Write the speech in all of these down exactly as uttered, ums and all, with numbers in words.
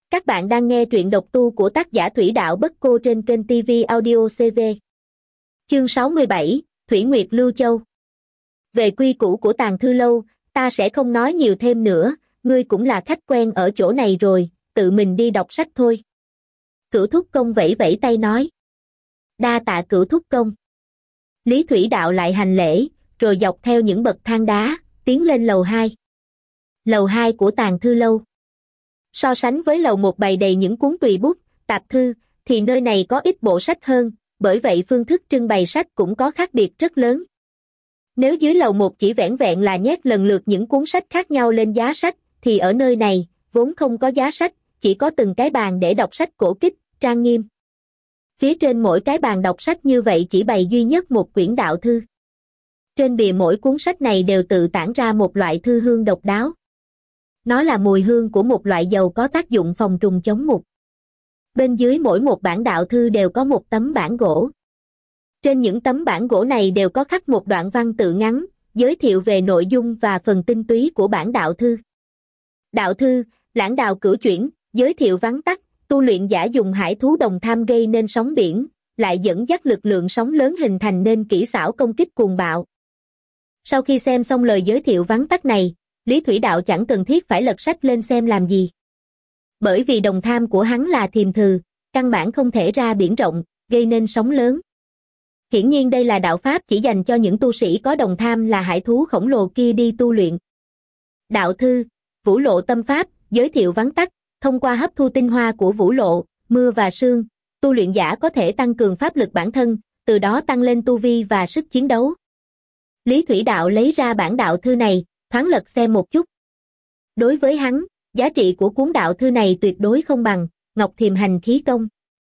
Các bạn đang nghe truyện độc tu của tác giả Thủy Đạo Bất Cô trên kênh ti vi Audio xê vê. Chương sáu mươi bảy, Thủy Nguyệt Lưu Châu. Về quy củ của Tàng Thư Lâu, ta sẽ không nói nhiều thêm nữa, ngươi cũng là khách quen ở chỗ này rồi, tự mình đi đọc sách thôi. Cửu Thúc Công vẫy vẫy tay nói. Đa tạ Cửu Thúc Công. Lý Thủy Đạo lại hành lễ, rồi dọc theo những bậc thang đá, tiến lên lầu hai. Lầu hai của Tàng Thư Lâu. So sánh với lầu một bày đầy những cuốn tùy bút, tạp thư, thì nơi này có ít bộ sách hơn, bởi vậy phương thức trưng bày sách cũng có khác biệt rất lớn. Nếu dưới lầu một chỉ vẻn vẹn là nhét lần lượt những cuốn sách khác nhau lên giá sách, thì ở nơi này, vốn không có giá sách, chỉ có từng cái bàn để đọc sách cổ kích, trang nghiêm. Phía trên mỗi cái bàn đọc sách như vậy chỉ bày duy nhất một quyển đạo thư. Trên bìa mỗi cuốn sách này đều tự tản ra một loại thư hương độc đáo. Nó là mùi hương của một loại dầu có tác dụng phòng trùng chống mục. Bên dưới mỗi một bản đạo thư đều có một tấm bản gỗ. Trên những tấm bản gỗ này đều có khắc một đoạn văn tự ngắn, giới thiệu về nội dung và phần tinh túy của bản đạo thư. Đạo thư, Lãng Đào Cửu Chuyển, giới thiệu vắn tắt, tu luyện giả dùng hải thú đồng tham gây nên sóng biển, lại dẫn dắt lực lượng sóng lớn hình thành nên kỹ xảo công kích cuồng bạo. Sau khi xem xong lời giới thiệu vắn tắt này, Lý Thủy Đạo chẳng cần thiết phải lật sách lên xem làm gì. Bởi vì đồng tham của hắn là thiềm thừ, căn bản không thể ra biển rộng, gây nên sóng lớn. Hiển nhiên đây là đạo pháp chỉ dành cho những tu sĩ có đồng tham là hải thú khổng lồ kia đi tu luyện. Đạo thư, Vũ Lộ Tâm Pháp, giới thiệu vắn tắt, thông qua hấp thu tinh hoa của vũ lộ, mưa và sương, tu luyện giả có thể tăng cường pháp lực bản thân, từ đó tăng lên tu vi và sức chiến đấu. Lý Thủy Đạo lấy ra bản đạo thư này, thoáng lật xem một chút. Đối với hắn, giá trị của cuốn đạo thư này tuyệt đối không bằng Ngọc Thiềm Hành Khí Công.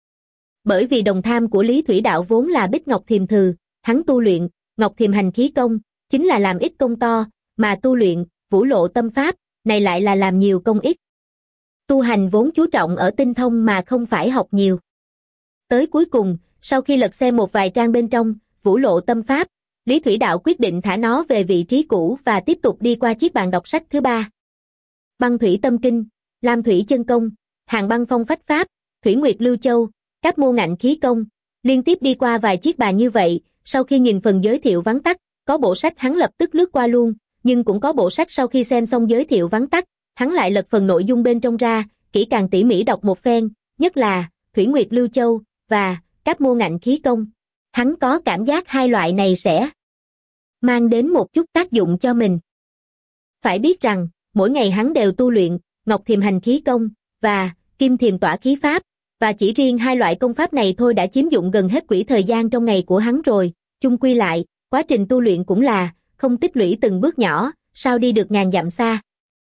Bởi vì đồng tham của Lý Thủy Đạo vốn là Bích Ngọc Thiềm Thừ, hắn tu luyện Ngọc Thiềm Hành Khí Công chính là làm ít công to, mà tu luyện Vũ Lộ Tâm Pháp này lại là làm nhiều công ít. Tu hành vốn chú trọng ở tinh thông mà không phải học nhiều. Tới cuối cùng, sau khi lật xem một vài trang bên trong Vũ Lộ Tâm Pháp, Lý Thủy Đạo quyết định thả nó về vị trí cũ và tiếp tục đi qua chiếc bàn đọc sách thứ ba. Băng Thủy Tâm Kinh, Lam Thủy Chân Công, Hàng Băng Phong Phách Pháp, Thủy Nguyệt Lưu Châu, Cáp Mô Ngạnh Khí Công, liên tiếp đi qua vài chiếc bàn như vậy, sau khi nhìn phần giới thiệu vắn tắt, có bộ sách hắn lập tức lướt qua luôn, nhưng cũng có bộ sách sau khi xem xong giới thiệu vắn tắt, hắn lại lật phần nội dung bên trong ra, kỹ càng tỉ mỉ đọc một phen, nhất là Thủy Nguyệt Lưu Châu và Cáp Mô Ngạnh Khí Công. Hắn có cảm giác hai loại này sẽ mang đến một chút tác dụng cho mình. Phải biết rằng, mỗi ngày hắn đều tu luyện Ngọc Thiềm Hành Khí Công và Kim Thiềm Tỏa Khí Pháp, và chỉ riêng hai loại công pháp này thôi đã chiếm dụng gần hết quỹ thời gian trong ngày của hắn rồi. Chung quy lại, quá trình tu luyện cũng là không tích lũy từng bước nhỏ, sao đi được ngàn dặm xa.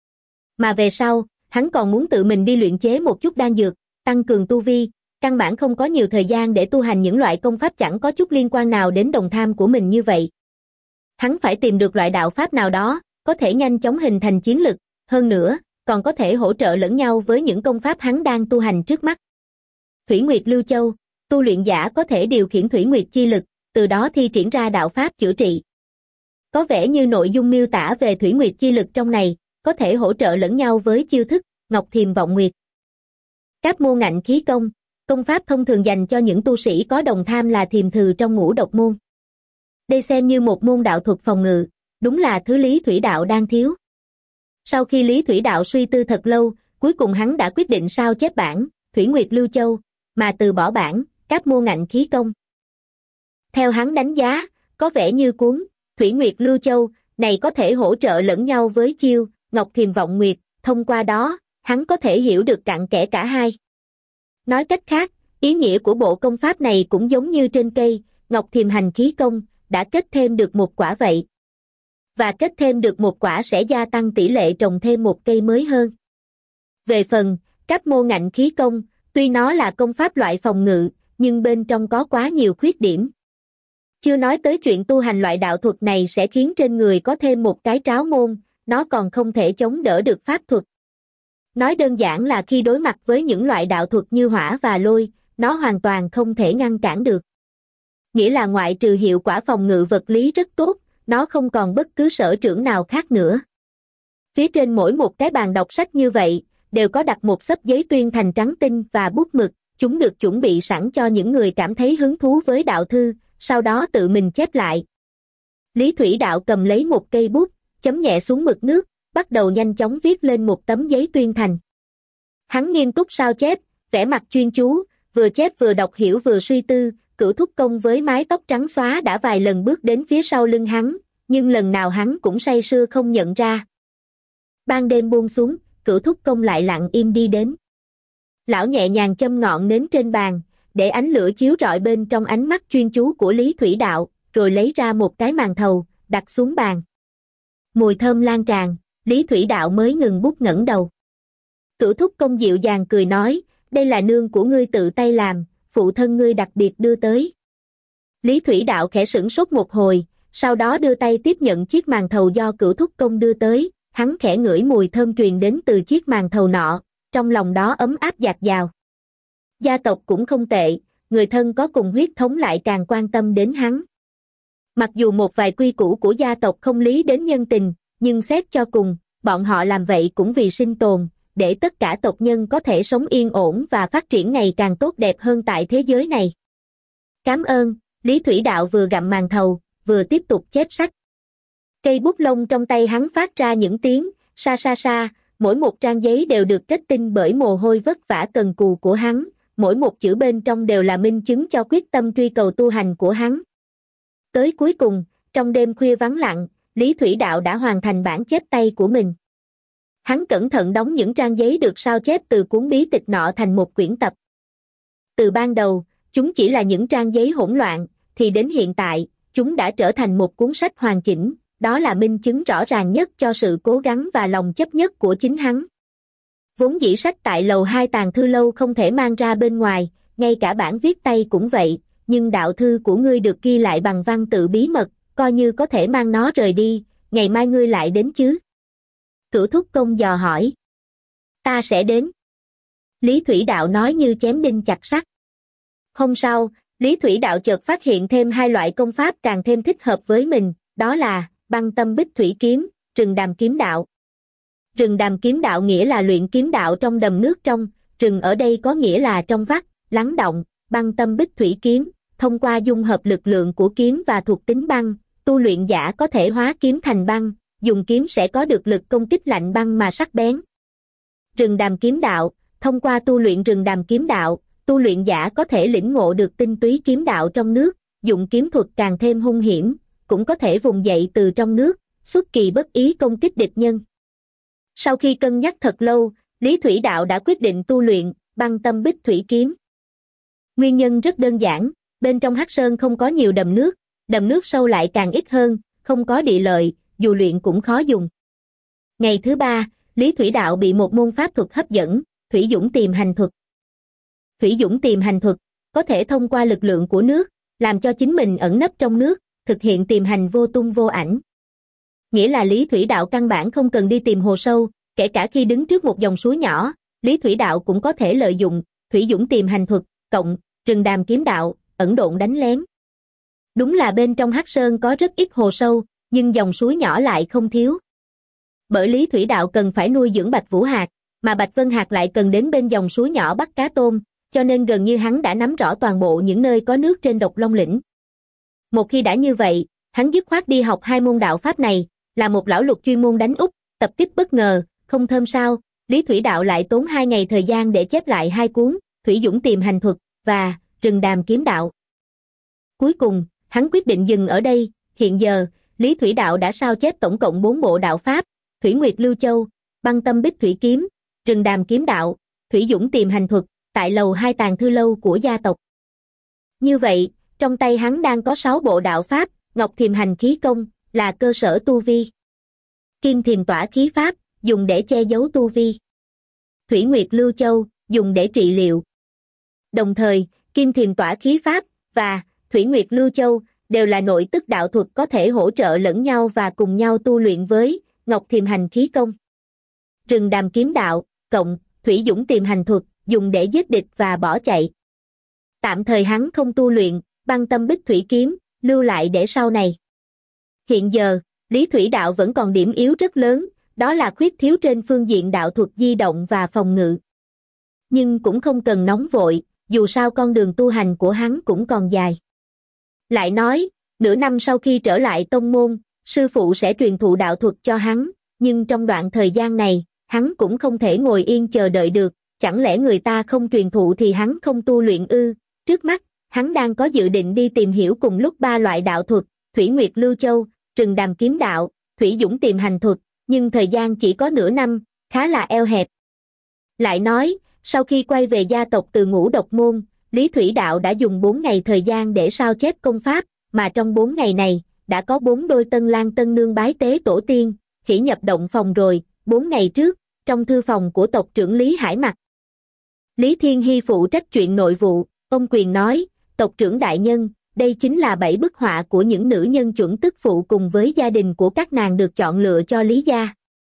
Mà về sau, hắn còn muốn tự mình đi luyện chế một chút đan dược, tăng cường tu vi, căn bản không có nhiều thời gian để tu hành những loại công pháp chẳng có chút liên quan nào đến đồng tham của mình như vậy. Hắn phải tìm được loại đạo pháp nào đó, có thể nhanh chóng hình thành chiến lực, hơn nữa, còn có thể hỗ trợ lẫn nhau với những công pháp hắn đang tu hành trước mắt. Thủy Nguyệt Lưu Châu, tu luyện giả có thể điều khiển Thủy Nguyệt chi lực, từ đó thi triển ra đạo pháp chữa trị. Có vẻ như nội dung miêu tả về Thủy Nguyệt chi lực trong này, có thể hỗ trợ lẫn nhau với chiêu thức Ngọc Thiềm Vọng Nguyệt. Cáp Mô Ngạnh Khí Công, công pháp thông thường dành cho những tu sĩ có đồng tham là thiềm thừ trong ngũ độc môn. Đây xem như một môn đạo thuật phòng ngự, đúng là thứ Lý Thủy Đạo đang thiếu. Sau khi Lý Thủy Đạo suy tư thật lâu, cuối cùng hắn đã quyết định sao chép bản Thủy Nguyệt Lưu Châu, mà từ bỏ bản Cáp Mô Ngạnh Khí Công. Theo hắn đánh giá, có vẻ như cuốn Thủy Nguyệt Lưu Châu này có thể hỗ trợ lẫn nhau với chiêu Ngọc Thiềm Vọng Nguyệt, thông qua đó, hắn có thể hiểu được cặn kẽ cả hai. Nói cách khác, ý nghĩa của bộ công pháp này cũng giống như trên cây Ngọc Thiềm Hành Khí Công, đã kết thêm được một quả vậy. Và kết thêm được một quả sẽ gia tăng tỷ lệ trồng thêm một cây mới hơn. Về phần Cáp Mô Ngạnh Khí Công, tuy nó là công pháp loại phòng ngự, nhưng bên trong có quá nhiều khuyết điểm. Chưa nói tới chuyện tu hành loại đạo thuật này sẽ khiến trên người có thêm một cái tráo môn, nó còn không thể chống đỡ được pháp thuật. Nói đơn giản là khi đối mặt với những loại đạo thuật như hỏa và lôi, nó hoàn toàn không thể ngăn cản được. Nghĩa là ngoại trừ hiệu quả phòng ngự vật lý rất tốt, nó không còn bất cứ sở trường nào khác nữa. Phía trên mỗi một cái bàn đọc sách như vậy, đều có đặt một xấp giấy tuyên thành trắng tinh và bút mực, chúng được chuẩn bị sẵn cho những người cảm thấy hứng thú với đạo thư, sau đó tự mình chép lại. Lý Thủy Đạo cầm lấy một cây bút, chấm nhẹ xuống mực nước, bắt đầu nhanh chóng viết lên một tấm giấy tuyên thành. Hắn nghiêm túc sao chép, vẻ mặt chuyên chú, vừa chép vừa đọc hiểu vừa suy tư. Cửu Thúc Công với mái tóc trắng xóa đã vài lần bước đến phía sau lưng hắn, nhưng lần nào hắn cũng say sưa không nhận ra. Ban đêm buông xuống, Cửu Thúc Công lại lặng im đi đến. Lão nhẹ nhàng châm ngọn nến trên bàn, để ánh lửa chiếu rọi bên trong ánh mắt chuyên chú của Lý Thủy Đạo, rồi lấy ra một cái màn thầu, đặt xuống bàn. Mùi thơm lan tràn, Lý Thủy Đạo mới ngừng bút ngẩng đầu. Cửu Thúc Công dịu dàng cười nói, đây là nương của ngươi tự tay làm, phụ thân ngươi đặc biệt đưa tới. Lý Thủy Đạo khẽ sửng sốt một hồi, sau đó đưa tay tiếp nhận chiếc màn thầu do Cửu Thúc Công đưa tới, hắn khẽ ngửi mùi thơm truyền đến từ chiếc màn thầu nọ, trong lòng đó ấm áp dạt dào. Gia tộc cũng không tệ, người thân có cùng huyết thống lại càng quan tâm đến hắn. Mặc dù một vài quy củ của gia tộc không lý đến nhân tình, nhưng xét cho cùng, bọn họ làm vậy cũng vì sinh tồn, để tất cả tộc nhân có thể sống yên ổn và phát triển ngày càng tốt đẹp hơn tại thế giới này. Cảm ơn, Lý Thủy Đạo vừa gặm màn thầu, vừa tiếp tục chép sách. Cây bút lông trong tay hắn phát ra những tiếng, sa sa sa, mỗi một trang giấy đều được kết tinh bởi mồ hôi vất vả cần cù của hắn, mỗi một chữ bên trong đều là minh chứng cho quyết tâm truy cầu tu hành của hắn. Tới cuối cùng, trong đêm khuya vắng lặng, Lý Thủy Đạo đã hoàn thành bản chép tay của mình. Hắn cẩn thận đóng những trang giấy được sao chép từ cuốn bí tịch nọ thành một quyển tập. Từ ban đầu, chúng chỉ là những trang giấy hỗn loạn, thì đến hiện tại, chúng đã trở thành một cuốn sách hoàn chỉnh, đó là minh chứng rõ ràng nhất cho sự cố gắng và lòng chấp nhất của chính hắn. Vốn dĩ sách tại lầu hai Tàng Thư Lâu không thể mang ra bên ngoài, ngay cả bản viết tay cũng vậy, nhưng đạo thư của ngươi được ghi lại bằng văn tự bí mật, coi như có thể mang nó rời đi, ngày mai ngươi lại đến chứ? Cửu Thúc Công dò hỏi. Ta sẽ đến. Lý Thủy Đạo nói như chém đinh chặt sắt. Hôm sau, Lý Thủy Đạo chợt phát hiện thêm hai loại công pháp càng thêm thích hợp với mình, đó là Băng Tâm Bích Thủy Kiếm, Rừng Đàm Kiếm Đạo. Rừng Đàm Kiếm Đạo nghĩa là luyện kiếm đạo trong đầm nước trong, rừng ở đây có nghĩa là trong vắt, lắng động. Băng Tâm Bích Thủy Kiếm, thông qua dung hợp lực lượng của kiếm và thuộc tính băng, tu luyện giả có thể hóa kiếm thành băng, dùng kiếm sẽ có được lực công kích lạnh băng mà sắc bén. Rừng Đàm Kiếm Đạo, thông qua tu luyện Rừng Đàm Kiếm Đạo, tu luyện giả có thể lĩnh ngộ được tinh túy kiếm đạo trong nước, dụng kiếm thuật càng thêm hung hiểm, cũng có thể vùng dậy từ trong nước, xuất kỳ bất ý công kích địch nhân. Sau khi cân nhắc thật lâu, Lý Thủy Đạo đã quyết định tu luyện Băng Tâm Bích Thủy Kiếm. Nguyên nhân rất đơn giản, bên trong Hắc Sơn không có nhiều đầm nước, đầm nước sâu lại càng ít hơn, không có địa lợi, dù luyện cũng khó dùng. Ngày thứ ba, Lý Thủy Đạo bị một môn pháp thuật hấp dẫn, Thủy Dũng Tìm Hành Thuật. Thủy Dũng Tìm Hành Thuật, có thể thông qua lực lượng của nước, làm cho chính mình ẩn nấp trong nước, thực hiện tìm hành vô tung vô ảnh. Nghĩa là Lý Thủy Đạo căn bản không cần đi tìm hồ sâu, kể cả khi đứng trước một dòng suối nhỏ, Lý Thủy Đạo cũng có thể lợi dụng Thủy Dũng Tìm Hành Thuật, cộng Rừng Đàm Kiếm Đạo, ẩn độn đánh lén. Đúng là bên trong Hắc Sơn có rất ít hồ sâu, nhưng dòng suối nhỏ lại không thiếu. Bởi Lý Thủy Đạo cần phải nuôi dưỡng Bạch Vũ Hạc, mà Bạch Vân Hạc lại cần đến bên dòng suối nhỏ bắt cá tôm, cho nên gần như hắn đã nắm rõ toàn bộ những nơi có nước trên Độc Long Lĩnh. Một khi đã như vậy, hắn dứt khoát đi học hai môn đạo pháp này, là một lão lục chuyên môn đánh úp, tập kích bất ngờ, không thơm sao, Lý Thủy Đạo lại tốn hai ngày thời gian để chép lại hai cuốn, Thủy Dũng Tìm Hành Thuật và Rừng Đàm Kiếm Đạo. Cuối cùng, hắn quyết định dừng ở đây, hiện giờ, Lý Thủy Đạo đã sao chép tổng cộng bốn bộ đạo pháp, Thủy Nguyệt Lưu Châu, Băng Tâm Bích Thủy Kiếm, Rừng Đàm Kiếm Đạo, Thủy Dũng Tìm Hành Thuật, tại lầu hai Tàng Thư Lâu của gia tộc. Như vậy, trong tay hắn đang có sáu bộ đạo pháp, Ngọc Thiềm Hành Khí Công, là cơ sở tu vi. Kim Thiềm Tỏa Khí Pháp, dùng để che giấu tu vi. Thủy Nguyệt Lưu Châu, dùng để trị liệu. Đồng thời, Kim Thiềm Tỏa Khí Pháp và Thủy Nguyệt Lưu Châu đều là nội tức đạo thuật có thể hỗ trợ lẫn nhau và cùng nhau tu luyện với Ngọc Thiềm Hành Khí Công. Rừng Đàm Kiếm Đạo, cộng Thủy Dũng Tìm Hành Thuật, dùng để giết địch và bỏ chạy. Tạm thời hắn không tu luyện Băng Tâm Bích Thủy Kiếm, lưu lại để sau này. Hiện giờ, Lý Thủy Đạo vẫn còn điểm yếu rất lớn, đó là khuyết thiếu trên phương diện đạo thuật di động và phòng ngự. Nhưng cũng không cần nóng vội, dù sao con đường tu hành của hắn cũng còn dài. Lại nói, nửa năm sau khi trở lại tông môn, sư phụ sẽ truyền thụ đạo thuật cho hắn, nhưng trong đoạn thời gian này, hắn cũng không thể ngồi yên chờ đợi được, chẳng lẽ người ta không truyền thụ thì hắn không tu luyện ư? Trước mắt, hắn đang có dự định đi tìm hiểu cùng lúc ba loại đạo thuật, Thủy Nguyệt Lưu Châu, Trừng Đàm Kiếm Đạo, Thủy Dũng Tiềm Hành Thuật, nhưng thời gian chỉ có nửa năm, khá là eo hẹp. Lại nói, sau khi quay về gia tộc từ Ngũ Độc Môn, Lý Thủy Đạo đã dùng bốn ngày thời gian để sao chép công pháp, mà trong bốn ngày này, đã có bốn đôi tân lang tân nương bái tế tổ tiên, khỉ nhập động phòng rồi. Bốn ngày trước, trong thư phòng của tộc trưởng Lý Hải Mặc, Lý Thiên Hy phụ trách chuyện nội vụ, ông quyền nói, tộc trưởng đại nhân, đây chính là bảy bức họa của những nữ nhân chuẩn tức phụ cùng với gia đình của các nàng được chọn lựa cho Lý gia.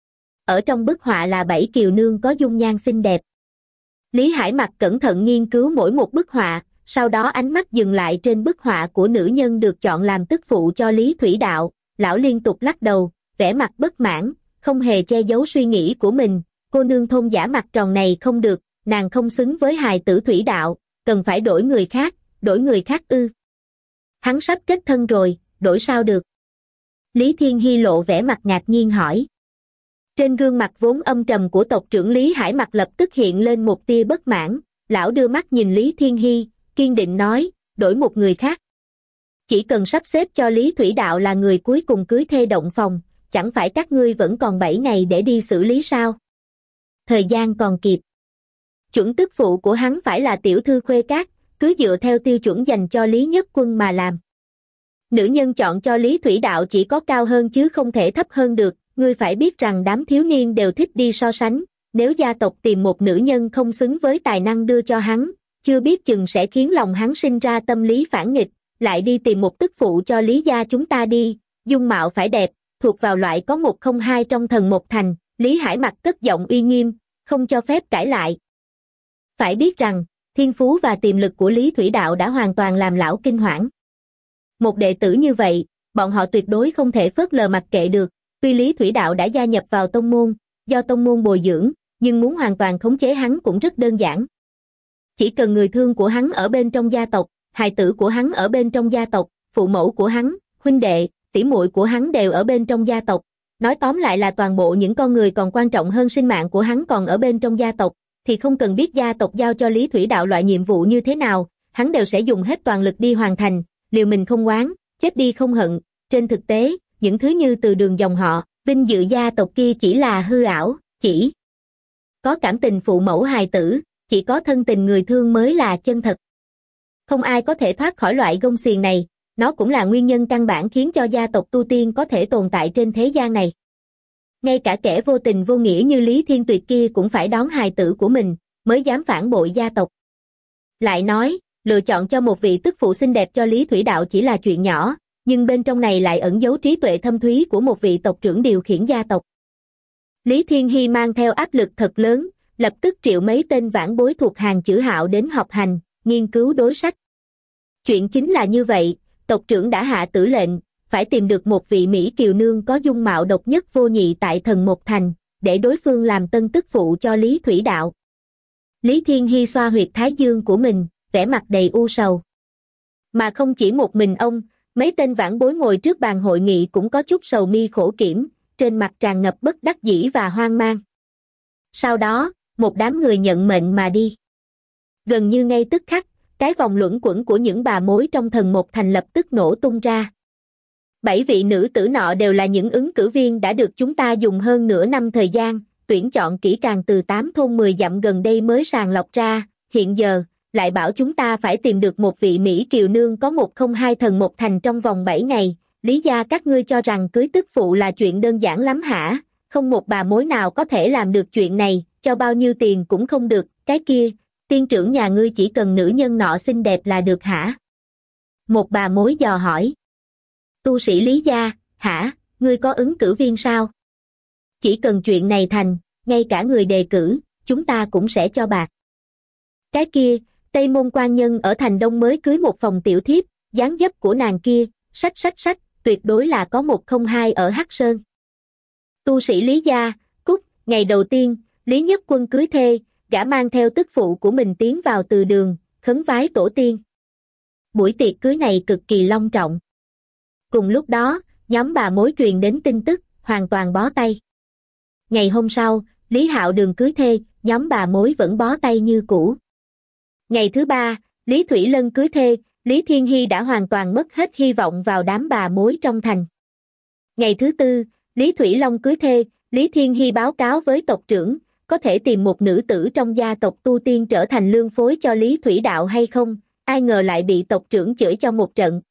Ở trong bức họa là bảy kiều nương có dung nhan xinh đẹp. Lý Hải Mặc cẩn thận nghiên cứu mỗi một bức họa, sau đó ánh mắt dừng lại trên bức họa của nữ nhân được chọn làm tức phụ cho Lý Thủy Đạo, lão liên tục lắc đầu, vẻ mặt bất mãn, không hề che giấu suy nghĩ của mình, cô nương thôn giả mặt tròn này không được, nàng không xứng với hài tử Thủy Đạo, cần phải đổi người khác, đổi người khác ư. Hắn sắp kết thân rồi, đổi sao được? Lý Thiên Hy lộ vẻ mặt ngạc nhiên hỏi. Trên gương mặt vốn âm trầm của tộc trưởng Lý Hải Mặc lập tức hiện lên một tia bất mãn, lão đưa mắt nhìn Lý Thiên Hy, kiên định nói, đổi một người khác. Chỉ cần sắp xếp cho Lý Thủy Đạo là người cuối cùng cưới thê động phòng, chẳng phải các ngươi vẫn còn bảy ngày để đi xử lý sao? Thời gian còn kịp. Chuẩn tức phụ của hắn phải là tiểu thư Khuê Cát, cứ dựa theo tiêu chuẩn dành cho Lý Nhất Quân mà làm. Nữ nhân chọn cho Lý Thủy Đạo chỉ có cao hơn chứ không thể thấp hơn được, ngươi phải biết rằng đám thiếu niên đều thích đi so sánh, nếu gia tộc tìm một nữ nhân không xứng với tài năng đưa cho hắn, chưa biết chừng sẽ khiến lòng hắn sinh ra tâm lý phản nghịch, lại đi tìm một tức phụ cho Lý gia chúng ta đi, dung mạo phải đẹp, thuộc vào loại có một không hai trong thần một thành, Lý Hải Mặc cất giọng uy nghiêm, không cho phép cãi lại. Phải biết rằng, thiên phú và tiềm lực của Lý Thủy Đạo đã hoàn toàn làm lão kinh hoảng. Một đệ tử như vậy, bọn họ tuyệt đối không thể phớt lờ mặc kệ được, tuy Lý Thủy Đạo đã gia nhập vào tông môn, do tông môn bồi dưỡng, nhưng muốn hoàn toàn khống chế hắn cũng rất đơn giản. Chỉ cần người thương của hắn ở bên trong gia tộc, hài tử của hắn ở bên trong gia tộc, phụ mẫu của hắn, huynh đệ, tỷ muội của hắn đều ở bên trong gia tộc. Nói tóm lại là toàn bộ những con người còn quan trọng hơn sinh mạng của hắn còn ở bên trong gia tộc, thì không cần biết gia tộc giao cho Lý Thủy Đạo loại nhiệm vụ như thế nào, hắn đều sẽ dùng hết toàn lực đi hoàn thành, liều mình không oán, chết đi không hận. Trên thực tế, những thứ như từ đường dòng họ, vinh dự gia tộc kia chỉ là hư ảo, chỉ có cảm tình phụ mẫu hài tử, chỉ có thân tình người thương mới là chân thật. Không ai có thể thoát khỏi loại gông xiềng này, nó cũng là nguyên nhân căn bản khiến cho gia tộc tu tiên có thể tồn tại trên thế gian này. Ngay cả kẻ vô tình vô nghĩa như Lý Thiên Tuyệt kia cũng phải đón hài tử của mình, mới dám phản bội gia tộc. Lại nói, lựa chọn cho một vị tức phụ xinh đẹp cho Lý Thủy Đạo chỉ là chuyện nhỏ, nhưng bên trong này lại ẩn giấu trí tuệ thâm thúy của một vị tộc trưởng điều khiển gia tộc. Lý Thiên Hy mang theo áp lực thật lớn, lập tức triệu mấy tên vãn bối thuộc hàng chữ Hạo đến học hành, nghiên cứu đối sách. Chuyện chính là như vậy, tộc trưởng đã hạ tử lệnh, phải tìm được một vị Mỹ kiều nương có dung mạo độc nhất vô nhị tại thần một thành, để đối phương làm tân tức phụ cho Lý Thủy Đạo. Lý Thiên Hy xoa huyệt thái dương của mình, vẻ mặt đầy u sầu. Mà không chỉ một mình ông, mấy tên vãn bối ngồi trước bàn hội nghị cũng có chút sầu mi khổ kiểm, trên mặt tràn ngập bất đắc dĩ và hoang mang. Sau đó, một đám người nhận mệnh mà đi. Gần như ngay tức khắc, cái vòng luẩn quẩn của những bà mối trong thần một thành lập tức nổ tung ra. Bảy vị nữ tử nọ đều là những ứng cử viên đã được chúng ta dùng hơn nửa năm thời gian, tuyển chọn kỹ càng từ tám thôn mười dặm gần đây mới sàng lọc ra, hiện giờ, lại bảo chúng ta phải tìm được một vị Mỹ kiều nương có một không hai thần một thành trong vòng bảy ngày, Lý gia các ngươi cho rằng cưới tức phụ là chuyện đơn giản lắm hả? Không một bà mối nào có thể làm được chuyện này, cho bao nhiêu tiền cũng không được, cái kia, tiên trưởng nhà ngươi chỉ cần nữ nhân nọ xinh đẹp là được hả? Một bà mối dò hỏi. Tu sĩ Lý gia, hả, ngươi có ứng cử viên sao? Chỉ cần chuyện này thành, ngay cả người đề cử, chúng ta cũng sẽ cho bạc. Cái kia, Tây Môn quan nhân ở thành Đông mới cưới một phòng tiểu thiếp, dáng dấp của nàng kia, sách sách sách, tuyệt đối là có một không hai ở Hắc Sơn. Tu sĩ Lý gia, cúc, ngày đầu tiên, Lý Nhất Quân cưới thê, gã mang theo tức phụ của mình tiến vào từ đường, khấn vái tổ tiên. Buổi tiệc cưới này cực kỳ long trọng. Cùng lúc đó, nhóm bà mối truyền đến tin tức, hoàn toàn bó tay. Ngày hôm sau, Lý Hạo Đường cưới thê, nhóm bà mối vẫn bó tay như cũ. Ngày thứ ba, Lý Thủy Lân cưới thê, Lý Thiên Hy đã hoàn toàn mất hết hy vọng vào đám bà mối trong thành. Ngày thứ tư, Lý Thủy Long cưới thê, Lý Thiên Hy báo cáo với tộc trưởng, có thể tìm một nữ tử trong gia tộc tu tiên trở thành lương phối cho Lý Thủy Đạo hay không, ai ngờ lại bị tộc trưởng chửi cho một trận.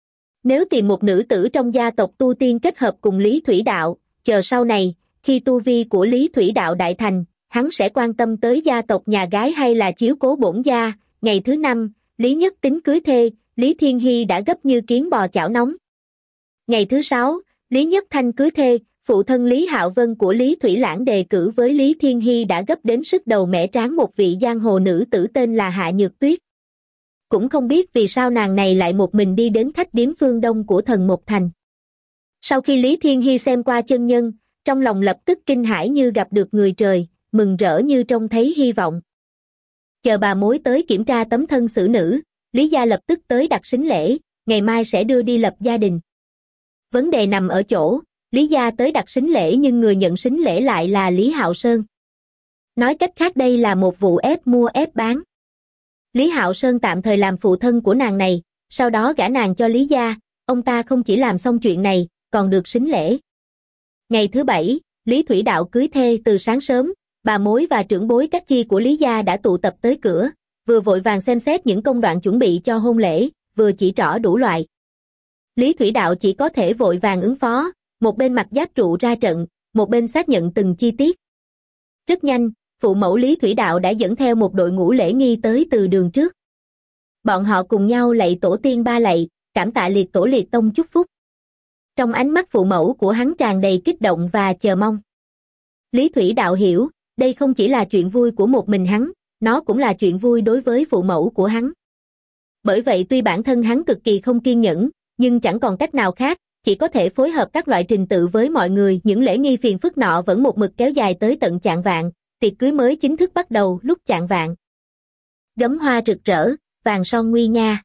Nếu tìm một nữ tử trong gia tộc tu tiên kết hợp cùng Lý Thủy Đạo, chờ sau này, khi tu vi của Lý Thủy Đạo đại thành, hắn sẽ quan tâm tới gia tộc nhà gái hay là chiếu cố bổn gia. Ngày thứ năm, Lý Nhất Tính cưới thê, Lý Thiên Hy đã gấp như kiến bò chảo nóng. Ngày thứ sáu, Lý Nhất Thanh cưới thê, phụ thân Lý Hạo Vân của Lý Thủy Lãng đề cử với Lý Thiên Hy đã gấp đến sức đầu mẻ trán một vị giang hồ nữ tử tên là Hạ Nhược Tuyết. Cũng không biết vì sao nàng này lại một mình đi đến khách điếm phương đông của Thần Một Thành. Sau khi Lý Thiên Hy xem qua chân nhân, trong lòng lập tức kinh hãi như gặp được người trời, mừng rỡ như trông thấy hy vọng. Chờ bà mối tới kiểm tra tấm thân xử nữ, Lý gia lập tức tới đặt sính lễ, ngày mai sẽ đưa đi lập gia đình. Vấn đề nằm ở chỗ, Lý gia tới đặt sính lễ nhưng người nhận sính lễ lại là Lý Hạo Sơn. Nói cách khác đây là một vụ ép mua ép bán. Lý Hạo Sơn tạm thời làm phụ thân của nàng này, sau đó gả nàng cho Lý gia, ông ta không chỉ làm xong chuyện này, còn được sính lễ. Ngày thứ bảy, Lý Thủy Đạo cưới thê. Từ sáng sớm, bà mối và trưởng bối các chi của Lý gia đã tụ tập tới cửa, vừa vội vàng xem xét những công đoạn chuẩn bị cho hôn lễ, vừa chỉ trỏ đủ loại. Lý Thủy Đạo chỉ có thể vội vàng ứng phó, một bên mặc giáp trụ ra trận, một bên xác nhận từng chi tiết. Rất nhanh, phụ mẫu Lý Thủy Đạo đã dẫn theo một đội ngũ lễ nghi tới từ đường trước. Bọn họ cùng nhau lạy tổ tiên ba lạy, cảm tạ liệt tổ liệt tông chúc phúc. Trong ánh mắt phụ mẫu của hắn tràn đầy kích động và chờ mong. Lý Thủy Đạo hiểu, đây không chỉ là chuyện vui của một mình hắn, nó cũng là chuyện vui đối với phụ mẫu của hắn. Bởi vậy tuy bản thân hắn cực kỳ không kiên nhẫn, nhưng chẳng còn cách nào khác, chỉ có thể phối hợp các loại trình tự với mọi người. Những lễ nghi phiền phức nọ vẫn một mực kéo dài tới tận chạng vạng, tiệc cưới mới chính thức bắt đầu lúc chạng vạng. Gấm hoa rực rỡ, vàng son nguy nga.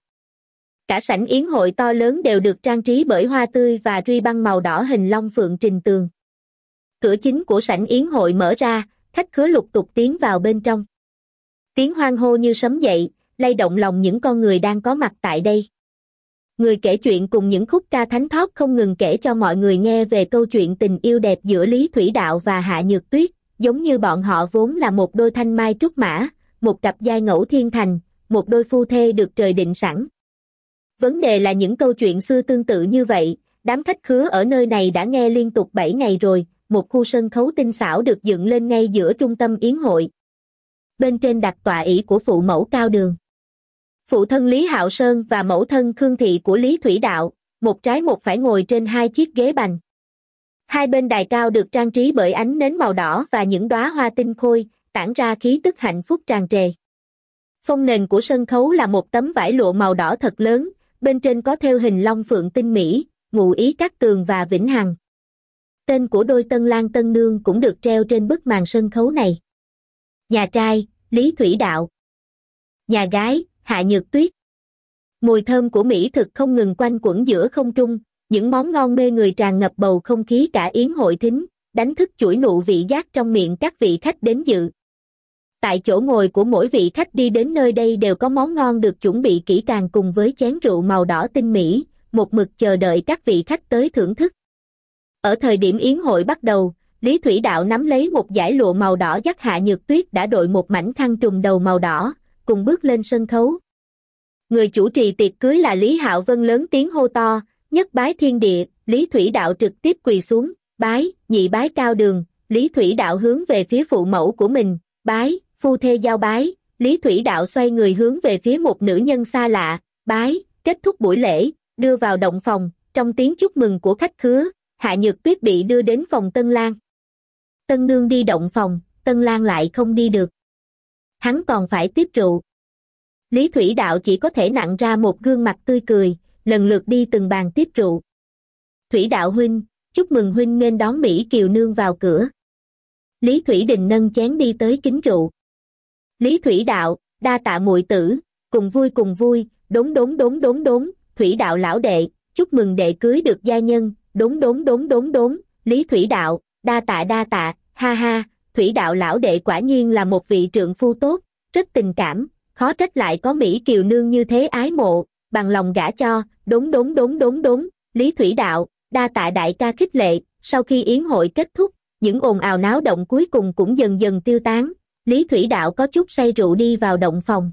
Cả sảnh yến hội to lớn đều được trang trí bởi hoa tươi và ruy băng màu đỏ hình long phượng trình tường. Cửa chính của sảnh yến hội mở ra, khách khứa lục tục tiến vào bên trong. Tiếng hoan hô như sấm dậy, lay động lòng những con người đang có mặt tại đây. Người kể chuyện cùng những khúc ca thánh thót không ngừng kể cho mọi người nghe về câu chuyện tình yêu đẹp giữa Lý Thủy Đạo và Hạ Nhược Tuyết, giống như bọn họ vốn là một đôi thanh mai trúc mã, một cặp giai ngẫu thiên thành, một đôi phu thê được trời định sẵn. Vấn đề là những câu chuyện xưa tương tự như vậy, đám khách khứa ở nơi này đã nghe liên tục bảy ngày rồi. Một khu sân khấu tinh xảo được dựng lên ngay giữa trung tâm yến hội. Bên trên đặt tọa ỷ của phụ mẫu Cao Đường. Phụ thân Lý Hạo Sơn và mẫu thân Khương Thị của Lý Thủy Đạo, một trái một phải ngồi trên hai chiếc ghế bành. Hai bên đài cao được trang trí bởi ánh nến màu đỏ và những đóa hoa tinh khôi, tản ra khí tức hạnh phúc tràn trề. Phông nền của sân khấu là một tấm vải lụa màu đỏ thật lớn, bên trên có thêu hình long phượng tinh mỹ, ngụ ý Cát Tường và Vĩnh Hằng. Tên của đôi tân lang tân nương cũng được treo trên bức màn sân khấu này. Nhà trai, Lý Thủy Đạo. Nhà gái, Hạ Nhược Tuyết. Mùi thơm của mỹ thực không ngừng quanh quẩn giữa không trung, những món ngon mê người tràn ngập bầu không khí cả yến hội thính, đánh thức chuỗi nụ vị giác trong miệng các vị khách đến dự. Tại chỗ ngồi của mỗi vị khách đi đến nơi đây đều có món ngon được chuẩn bị kỹ càng cùng với chén rượu màu đỏ tinh mỹ, một mực chờ đợi các vị khách tới thưởng thức. Ở thời điểm yến hội bắt đầu, Lý Thủy Đạo nắm lấy một dải lụa màu đỏ dắt Hạ Nhược Tuyết đã đội một mảnh khăn trùm đầu màu đỏ, cùng bước lên sân khấu. Người chủ trì tiệc cưới là Lý Hạo Vân lớn tiếng hô to, nhất bái thiên địa. Lý Thủy Đạo trực tiếp quỳ xuống, bái, nhị bái Cao Đường. Lý Thủy Đạo hướng về phía phụ mẫu của mình, bái, phu thê giao bái. Lý Thủy Đạo xoay người hướng về phía một nữ nhân xa lạ, bái. Kết thúc buổi lễ, đưa vào động phòng, trong tiếng chúc mừng của khách khứa, Hạ Nhược Tuyết bị đưa đến phòng Tân Lang. Tân nương đi động phòng, Tân Lang lại không đi được. Hắn còn phải tiếp rượu. Lý Thủy Đạo chỉ có thể nặn ra một gương mặt tươi cười, lần lượt đi từng bàn tiếp rượu. Thủy Đạo huynh, chúc mừng huynh nên đón Mỹ Kiều nương vào cửa. Lý Thủy Đình nâng chén đi tới kính rượu. Lý Thủy đạo, đa tạ muội tử, cùng vui cùng vui, đốn đốn đốn đốn đốn, Thủy đạo lão đệ, chúc mừng đệ cưới được gia nhân, đốn đốn đốn đốn đốn, Lý Thủy đạo, đa tạ đa tạ, ha ha, Thủy đạo lão đệ quả nhiên là một vị trượng phu tốt, rất tình cảm, khó trách lại có Mỹ Kiều nương như thế ái mộ, bằng lòng gả cho, đốn đốn đốn đốn đốn, Lý Thủy đạo, đa tạ đại ca khích lệ. Sau khi yến hội kết thúc, những ồn ào náo động cuối cùng cũng dần dần tiêu tán, Lý Thủy đạo có chút say rượu đi vào động phòng.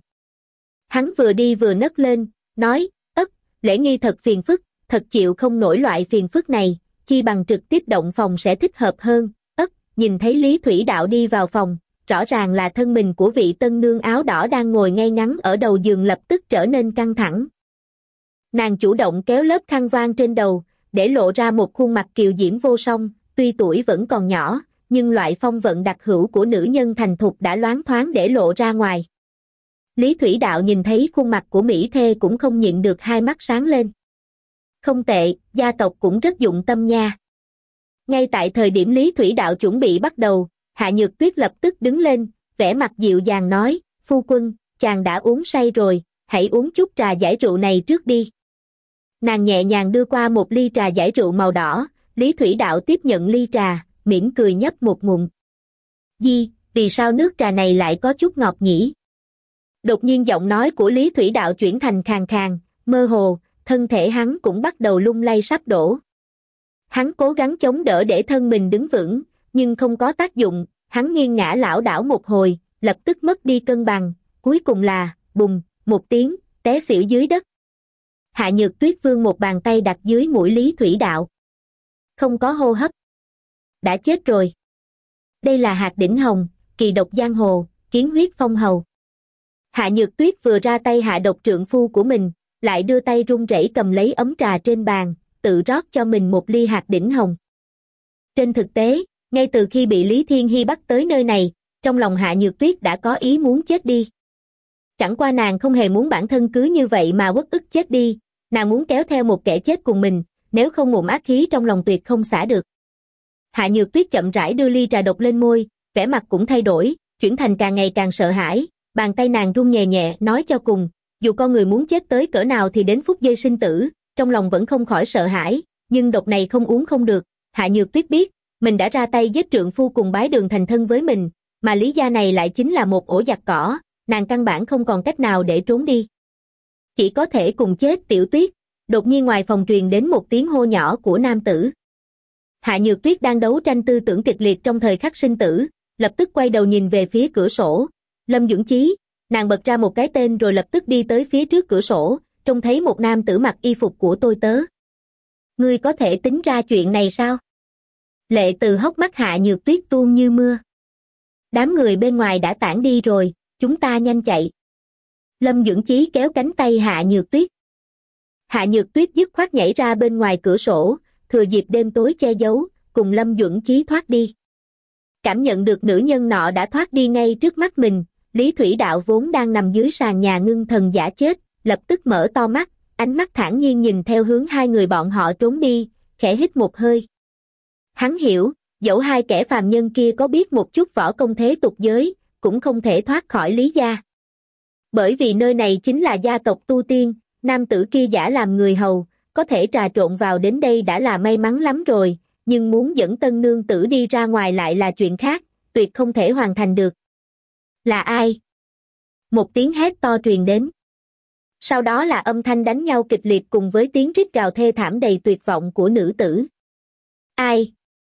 Hắn vừa đi vừa nấc lên, nói, ất, lễ nghi thật phiền phức, thật chịu không nổi loại phiền phức này, chi bằng trực tiếp động phòng sẽ thích hợp hơn, ất, nhìn thấy Lý Thủy đạo đi vào phòng, rõ ràng là thân mình của vị tân nương áo đỏ đang ngồi ngay ngắn ở đầu giường lập tức trở nên căng thẳng. Nàng chủ động kéo lớp khăn voan trên đầu, để lộ ra một khuôn mặt kiều diễm vô song, tuy tuổi vẫn còn nhỏ, nhưng loại phong vận đặc hữu của nữ nhân thành thục đã loáng thoáng để lộ ra ngoài. Lý Thủy đạo nhìn thấy khuôn mặt của Mỹ Thê cũng không nhịn được hai mắt sáng lên. Không tệ, gia tộc cũng rất dụng tâm nha. Ngay tại thời điểm Lý Thủy đạo chuẩn bị bắt đầu, Hạ Nhược Tuyết lập tức đứng lên, vẻ mặt dịu dàng nói, phu quân, chàng đã uống say rồi, hãy uống chút trà giải rượu này trước đi. Nàng nhẹ nhàng đưa qua một ly trà giải rượu màu đỏ, Lý Thủy đạo tiếp nhận ly trà, mỉm cười nhấp một ngụm. Di, vì sao nước trà này lại có chút ngọt nhỉ? Đột nhiên giọng nói của Lý Thủy đạo chuyển thành khàn khàn, mơ hồ, thân thể hắn cũng bắt đầu lung lay sắp đổ. Hắn cố gắng chống đỡ để thân mình đứng vững, nhưng không có tác dụng, hắn nghiêng ngã lảo đảo một hồi, lập tức mất đi cân bằng, cuối cùng là, bùng, một tiếng, té xỉu dưới đất. Hạ Nhược Tuyết vươn một bàn tay đặt dưới mũi Lý Thủy đạo. Không có hô hấp. Đã chết rồi. Đây là hạt đỉnh hồng, kỳ độc giang hồ, kiến huyết phong hầu. Hạ Nhược Tuyết vừa ra tay hạ độc trượng phu của mình, lại đưa tay run rẩy cầm lấy ấm trà trên bàn, tự rót cho mình một ly hạt đỉnh hồng. Trên thực tế, ngay từ khi bị Lý Thiên Hy bắt tới nơi này, trong lòng Hạ Nhược Tuyết đã có ý muốn chết đi. Chẳng qua nàng không hề muốn bản thân cứ như vậy mà uất ức chết đi, nàng muốn kéo theo một kẻ chết cùng mình, nếu không ngụm ác khí trong lòng tuyệt không xả được. Hạ Nhược Tuyết chậm rãi đưa ly trà độc lên môi, vẻ mặt cũng thay đổi, chuyển thành càng ngày càng sợ hãi, bàn tay nàng run nhẹ nhẹ nói cho cùng, dù con người muốn chết tới cỡ nào thì đến phút giây sinh tử, trong lòng vẫn không khỏi sợ hãi, nhưng độc này không uống không được. Hạ Nhược Tuyết biết, mình đã ra tay giết trượng phu cùng bái đường thành thân với mình, mà Lý gia này lại chính là một ổ giặc cỏ, nàng căn bản không còn cách nào để trốn đi. Chỉ có thể cùng chết. Tiểu Tuyết, đột nhiên ngoài phòng truyền đến một tiếng hô nhỏ của nam tử. Hạ Nhược Tuyết đang đấu tranh tư tưởng kịch liệt trong thời khắc sinh tử, lập tức quay đầu nhìn về phía cửa sổ. Lâm Dưỡng Chí, nàng bật ra một cái tên rồi lập tức đi tới phía trước cửa sổ, trông thấy một nam tử mặc y phục của tôi tớ. Ngươi có thể tính ra chuyện này sao? Lệ từ hốc mắt Hạ Nhược Tuyết tuôn như mưa. Đám người bên ngoài đã tản đi rồi, chúng ta nhanh chạy. Lâm Dưỡng Chí kéo cánh tay Hạ Nhược Tuyết. Hạ Nhược Tuyết dứt khoát nhảy ra bên ngoài cửa sổ, thừa dịp đêm tối che giấu, cùng Lâm Dưỡng Chí thoát đi. Cảm nhận được nữ nhân nọ đã thoát đi ngay trước mắt mình, Lý Thủy đạo vốn đang nằm dưới sàn nhà ngưng thần giả chết, lập tức mở to mắt, ánh mắt thản nhiên nhìn theo hướng hai người bọn họ trốn đi, khẽ hít một hơi. Hắn hiểu, dẫu hai kẻ phàm nhân kia có biết một chút võ công thế tục giới, cũng không thể thoát khỏi Lý gia. Bởi vì nơi này chính là gia tộc tu tiên, nam tử kia giả làm người hầu, có thể trà trộn vào đến đây đã là may mắn lắm rồi, nhưng muốn dẫn tân nương tử đi ra ngoài lại là chuyện khác, tuyệt không thể hoàn thành được. Là ai? Một tiếng hét to truyền đến. Sau đó là âm thanh đánh nhau kịch liệt cùng với tiếng rít gào thê thảm đầy tuyệt vọng của nữ tử. Ai?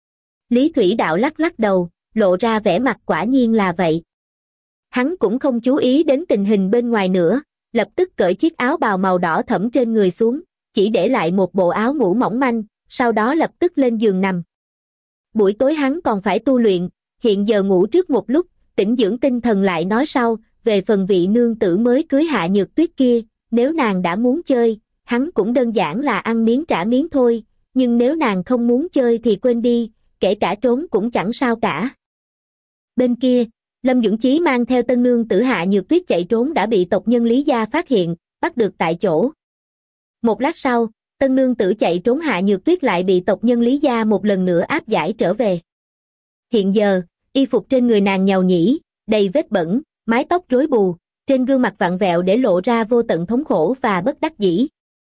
Lý Thủy đạo lắc lắc đầu, lộ ra vẻ mặt quả nhiên là vậy. Hắn cũng không chú ý đến tình hình bên ngoài nữa, lập tức cởi chiếc áo bào màu đỏ thẫm trên người xuống, chỉ để lại một bộ áo ngủ mỏng manh, sau đó lập tức lên giường nằm. Buổi tối hắn còn phải tu luyện, hiện giờ ngủ trước một lúc, tĩnh dưỡng tinh thần lại nói sau, về phần vị nương tử mới cưới Hạ Nhược Tuyết kia, nếu nàng đã muốn chơi, hắn cũng đơn giản là ăn miếng trả miếng thôi, nhưng nếu nàng không muốn chơi thì quên đi, kể cả trốn cũng chẳng sao cả. Bên kia, Lâm Dưỡng Chí mang theo tân nương tử Hạ Nhược Tuyết chạy trốn đã bị tộc nhân Lý gia phát hiện, bắt được tại chỗ. Một lát sau, tân nương tử chạy trốn Hạ Nhược Tuyết lại bị tộc nhân Lý gia một lần nữa áp giải trở về. Hiện giờ, y phục trên người nàng nhàu nhĩ, đầy vết bẩn, mái tóc rối bù, trên gương mặt vặn vẹo để lộ ra vô tận thống khổ và bất đắc dĩ.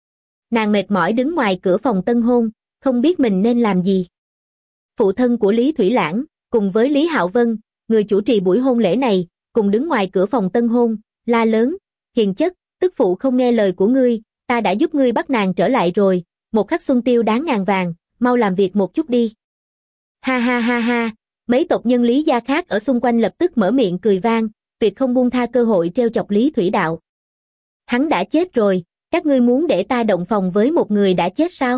Nàng mệt mỏi đứng ngoài cửa phòng tân hôn, không biết mình nên làm gì. Phụ thân của Lý Thủy Lãng, cùng với Lý Hạo Vân, người chủ trì buổi hôn lễ này, cùng đứng ngoài cửa phòng tân hôn, la lớn, hiền chất, tức phụ không nghe lời của ngươi, ta đã giúp ngươi bắt nàng trở lại rồi, một khắc xuân tiêu đáng ngàn vàng, mau làm việc một chút đi. Ha ha ha ha, mấy tộc nhân Lý gia khác ở xung quanh lập tức mở miệng cười vang, tuyệt không buông tha cơ hội trêu chọc Lý Thủy Đạo. Hắn đã chết rồi, các ngươi muốn để ta động phòng với một người đã chết sao?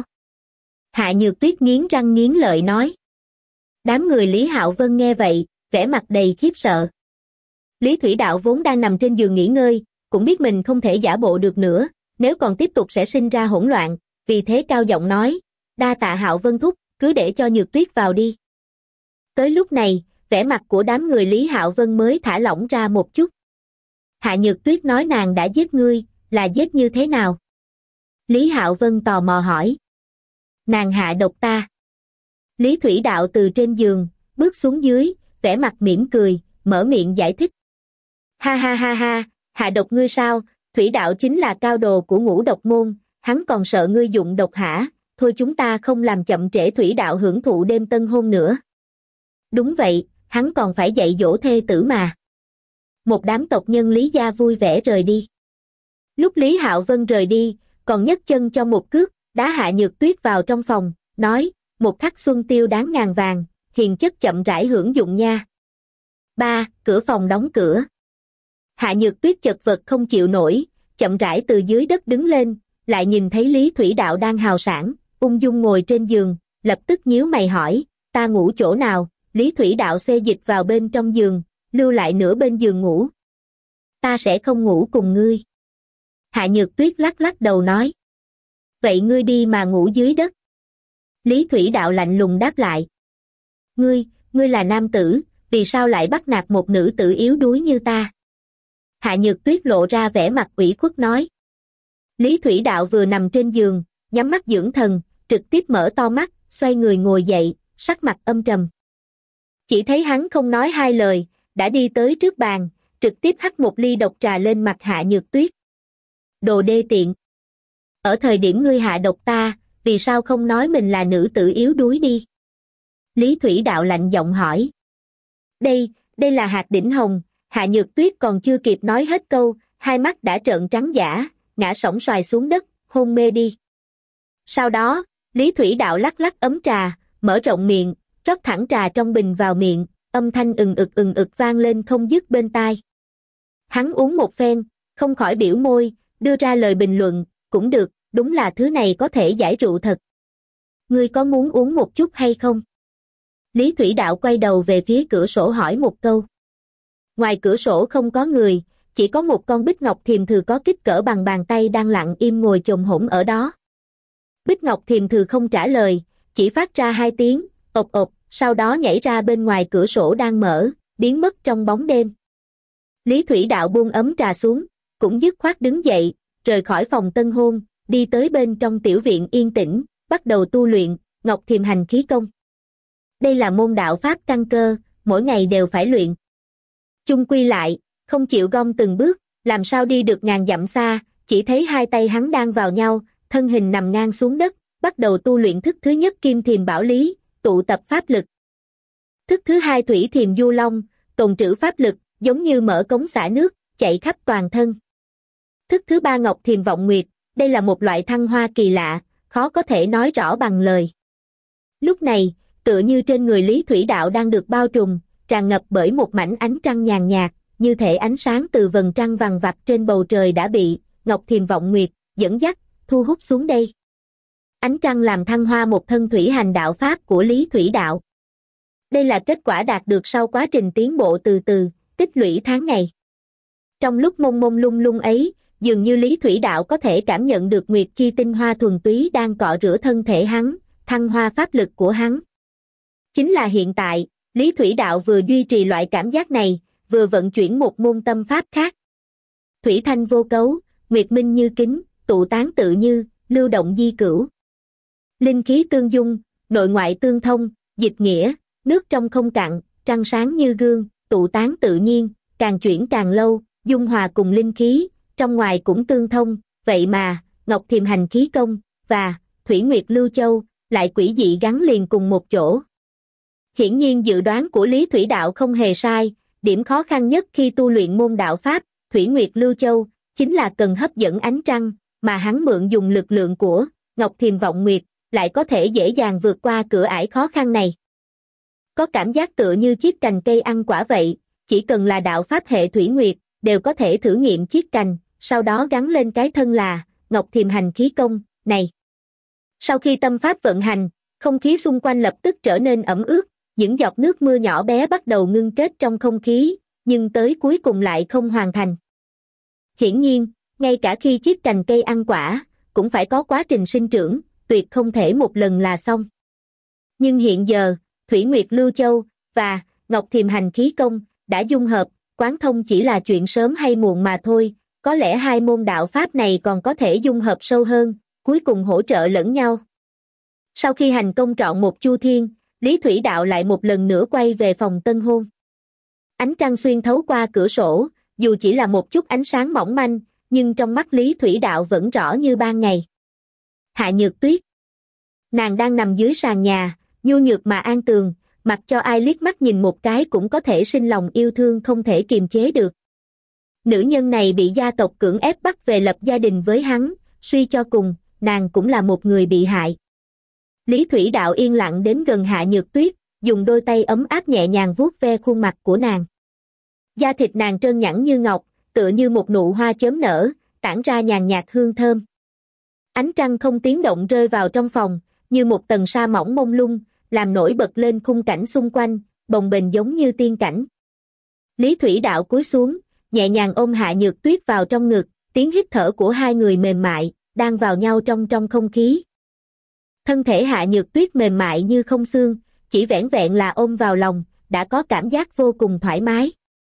Hạ Nhược Tuyết nghiến răng nghiến lợi nói. Đám người Lý Hạo Vân nghe vậy, vẻ mặt đầy khiếp sợ. Lý Thủy Đạo vốn đang nằm trên giường nghỉ ngơi, cũng biết mình không thể giả bộ được nữa, nếu còn tiếp tục sẽ sinh ra hỗn loạn, vì thế cao giọng nói, đa tạ Hạo Vân thúc, cứ để cho Nhược Tuyết vào đi. Tới lúc này, vẻ mặt của đám người Lý Hạo Vân mới thả lỏng ra một chút. Hạ Nhược Tuyết nói nàng đã giết ngươi, là giết như thế nào? Lý Hạo Vân tò mò hỏi. Nàng hạ độc ta. Lý Thủy Đạo từ trên giường, bước xuống dưới, vẻ mặt mỉm cười, mở miệng giải thích. Ha ha ha ha, hạ độc ngươi sao, Thủy Đạo chính là cao đồ của ngũ độc môn, hắn còn sợ ngươi dụng độc hả, thôi chúng ta không làm chậm trễ Thủy Đạo hưởng thụ đêm tân hôn nữa. Đúng vậy, hắn còn phải dạy dỗ thê tử mà. Một đám tộc nhân Lý gia vui vẻ rời đi. Lúc Lý Hạo Vân rời đi, còn nhấc chân cho một cước, đá Hạ Nhược Tuyết vào trong phòng, nói, một khắc xuân tiêu đáng ngàn vàng, hiền chất chậm rãi hưởng dụng nha. Ba, cửa phòng đóng cửa. Hạ Nhược Tuyết chật vật không chịu nổi, chậm rãi từ dưới đất đứng lên, lại nhìn thấy Lý Thủy Đạo đang hào sảng, ung dung ngồi trên giường, lập tức nhíu mày hỏi, ta ngủ chỗ nào? Lý Thủy Đạo xê dịch vào bên trong giường, lưu lại nửa bên giường ngủ. Ta sẽ không ngủ cùng ngươi. Hạ Nhược Tuyết lắc lắc đầu nói. Vậy ngươi đi mà ngủ dưới đất. Lý Thủy Đạo lạnh lùng đáp lại. Ngươi, ngươi là nam tử, vì sao lại bắt nạt một nữ tử yếu đuối như ta? Hạ Nhược Tuyết lộ ra vẻ mặt ủy khuất nói. Lý Thủy Đạo vừa nằm trên giường, nhắm mắt dưỡng thần, trực tiếp mở to mắt, xoay người ngồi dậy, sắc mặt âm trầm. Chỉ thấy hắn không nói hai lời, đã đi tới trước bàn, trực tiếp hắt một ly độc trà lên mặt Hạ Nhược Tuyết. Đồ đê tiện. Ở thời điểm ngươi hạ độc ta, vì sao không nói mình là nữ tử yếu đuối đi? Lý Thủy Đạo lạnh giọng hỏi. Đây, đây là hạt đỉnh hồng, Hạ Nhược Tuyết còn chưa kịp nói hết câu, hai mắt đã trợn trắng dã, ngã sóng xoài xuống đất, hôn mê đi. Sau đó, Lý Thủy Đạo lắc lắc ấm trà, mở rộng miệng, rót thẳng trà trong bình vào miệng, âm thanh ừng ực ừng ực vang lên không dứt bên tai. Hắn uống một phen, không khỏi biểu môi, đưa ra lời bình luận, cũng được, đúng là thứ này có thể giải rượu thật. Ngươi có muốn uống một chút hay không? Lý Thủy Đạo quay đầu về phía cửa sổ hỏi một câu. Ngoài cửa sổ không có người, chỉ có một con bích ngọc thiềm thừ có kích cỡ bằng bàn tay đang lặng im ngồi chồm hổm ở đó. Bích ngọc thiềm thừ không trả lời, chỉ phát ra hai tiếng, ộp ộp, sau đó nhảy ra bên ngoài cửa sổ đang mở, biến mất trong bóng đêm. Lý Thủy Đạo buông ấm trà xuống, cũng dứt khoát đứng dậy, rời khỏi phòng tân hôn, đi tới bên trong tiểu viện yên tĩnh, bắt đầu tu luyện, Ngọc Thiềm Hành khí công. Đây là môn đạo pháp căn cơ, mỗi ngày đều phải luyện. Chung quy lại, không chịu gom từng bước, làm sao đi được ngàn dặm xa, chỉ thấy hai tay hắn đang vào nhau, thân hình nằm ngang xuống đất, bắt đầu tu luyện thức thứ nhất Kim Thiềm Bảo Lý, tụ tập pháp lực. Thức thứ hai Thủy Thiềm Du Long, tồn trữ pháp lực, giống như mở cống xả nước, chạy khắp toàn thân. Thức thứ ba Ngọc Thiềm Vọng Nguyệt, đây là một loại thăng hoa kỳ lạ, khó có thể nói rõ bằng lời. Lúc này, tựa như trên người Lý Thủy Đạo đang được bao trùm, tràn ngập bởi một mảnh ánh trăng nhàn nhạt, như thể ánh sáng từ vầng trăng vằng vặc trên bầu trời đã bị Ngọc Thiềm Vọng Nguyệt dẫn dắt, thu hút xuống đây. Ánh trăng làm thăng hoa một thân thủy hành đạo pháp của Lý Thủy Đạo. Đây là kết quả đạt được sau quá trình tiến bộ từ từ, tích lũy tháng ngày. Trong lúc mông mông lung lung ấy, dường như Lý Thủy Đạo có thể cảm nhận được nguyệt chi tinh hoa thuần túy đang cọ rửa thân thể hắn, thăng hoa pháp lực của hắn. Chính là hiện tại, Lý Thủy Đạo vừa duy trì loại cảm giác này, vừa vận chuyển một môn tâm pháp khác. Thủy thanh vô cấu, nguyệt minh như kính, tụ tán tự như, lưu động di cửu. Linh khí tương dung, nội ngoại tương thông, dịch nghĩa, nước trong không cạn, trăng sáng như gương, tụ tán tự nhiên, càng chuyển càng lâu, dung hòa cùng linh khí, trong ngoài cũng tương thông, vậy mà, Ngọc Thiềm Hành khí công, và Thủy Nguyệt Lưu Châu, lại quỷ dị gắn liền cùng một chỗ. Hiển nhiên dự đoán của Lý Thủy Đạo không hề sai, điểm khó khăn nhất khi tu luyện môn đạo Pháp, Thủy Nguyệt Lưu Châu, chính là cần hấp dẫn ánh trăng, mà hắn mượn dùng lực lượng của Ngọc Thiềm Vọng Nguyệt, lại có thể dễ dàng vượt qua cửa ải khó khăn này. Có cảm giác tựa như chiếc cành cây ăn quả vậy, chỉ cần là đạo Pháp hệ Thủy Nguyệt, đều có thể thử nghiệm chiếc cành, sau đó gắn lên cái thân là Ngọc Thiềm Hành khí công, này. Sau khi tâm pháp vận hành, không khí xung quanh lập tức trở nên ẩm ướt, những giọt nước mưa nhỏ bé bắt đầu ngưng kết trong không khí, nhưng tới cuối cùng lại không hoàn thành. Hiển nhiên, ngay cả khi chiếc cành cây ăn quả, cũng phải có quá trình sinh trưởng, tuyệt không thể một lần là xong. Nhưng hiện giờ, Thủy Nguyệt Lưu Châu và Ngọc Thiềm Hành khí công đã dung hợp, quán thông chỉ là chuyện sớm hay muộn mà thôi, có lẽ hai môn đạo Pháp này còn có thể dung hợp sâu hơn, cuối cùng hỗ trợ lẫn nhau. Sau khi hành công trọn một chu thiên, Lý Thủy Đạo lại một lần nữa quay về phòng tân hôn. Ánh trăng xuyên thấu qua cửa sổ, dù chỉ là một chút ánh sáng mỏng manh, nhưng trong mắt Lý Thủy Đạo vẫn rõ như ban ngày. Hạ Nhược Tuyết. Nàng đang nằm dưới sàn nhà, nhu nhược mà an tường, mặc cho ai liếc mắt nhìn một cái cũng có thể sinh lòng yêu thương không thể kiềm chế được. Nữ nhân này bị gia tộc cưỡng ép bắt về lập gia đình với hắn, suy cho cùng, nàng cũng là một người bị hại. Lý Thủy Đạo yên lặng đến gần Hạ Nhược Tuyết, dùng đôi tay ấm áp nhẹ nhàng vuốt ve khuôn mặt của nàng. Da thịt nàng trơn nhẵn như ngọc, tựa như một nụ hoa chớm nở, tản ra nhàn nhạt hương thơm. Ánh trăng không tiếng động rơi vào trong phòng, như một tầng sa mỏng mông lung, làm nổi bật lên khung cảnh xung quanh, bồng bềnh giống như tiên cảnh. Lý Thủy Đạo cúi xuống, nhẹ nhàng ôm Hạ Nhược Tuyết vào trong ngực, tiếng hít thở của hai người mềm mại, đang vào nhau trong trong không khí. Thân thể Hạ Nhược Tuyết mềm mại như không xương, chỉ vẻn vẹn là ôm vào lòng, đã có cảm giác vô cùng thoải mái.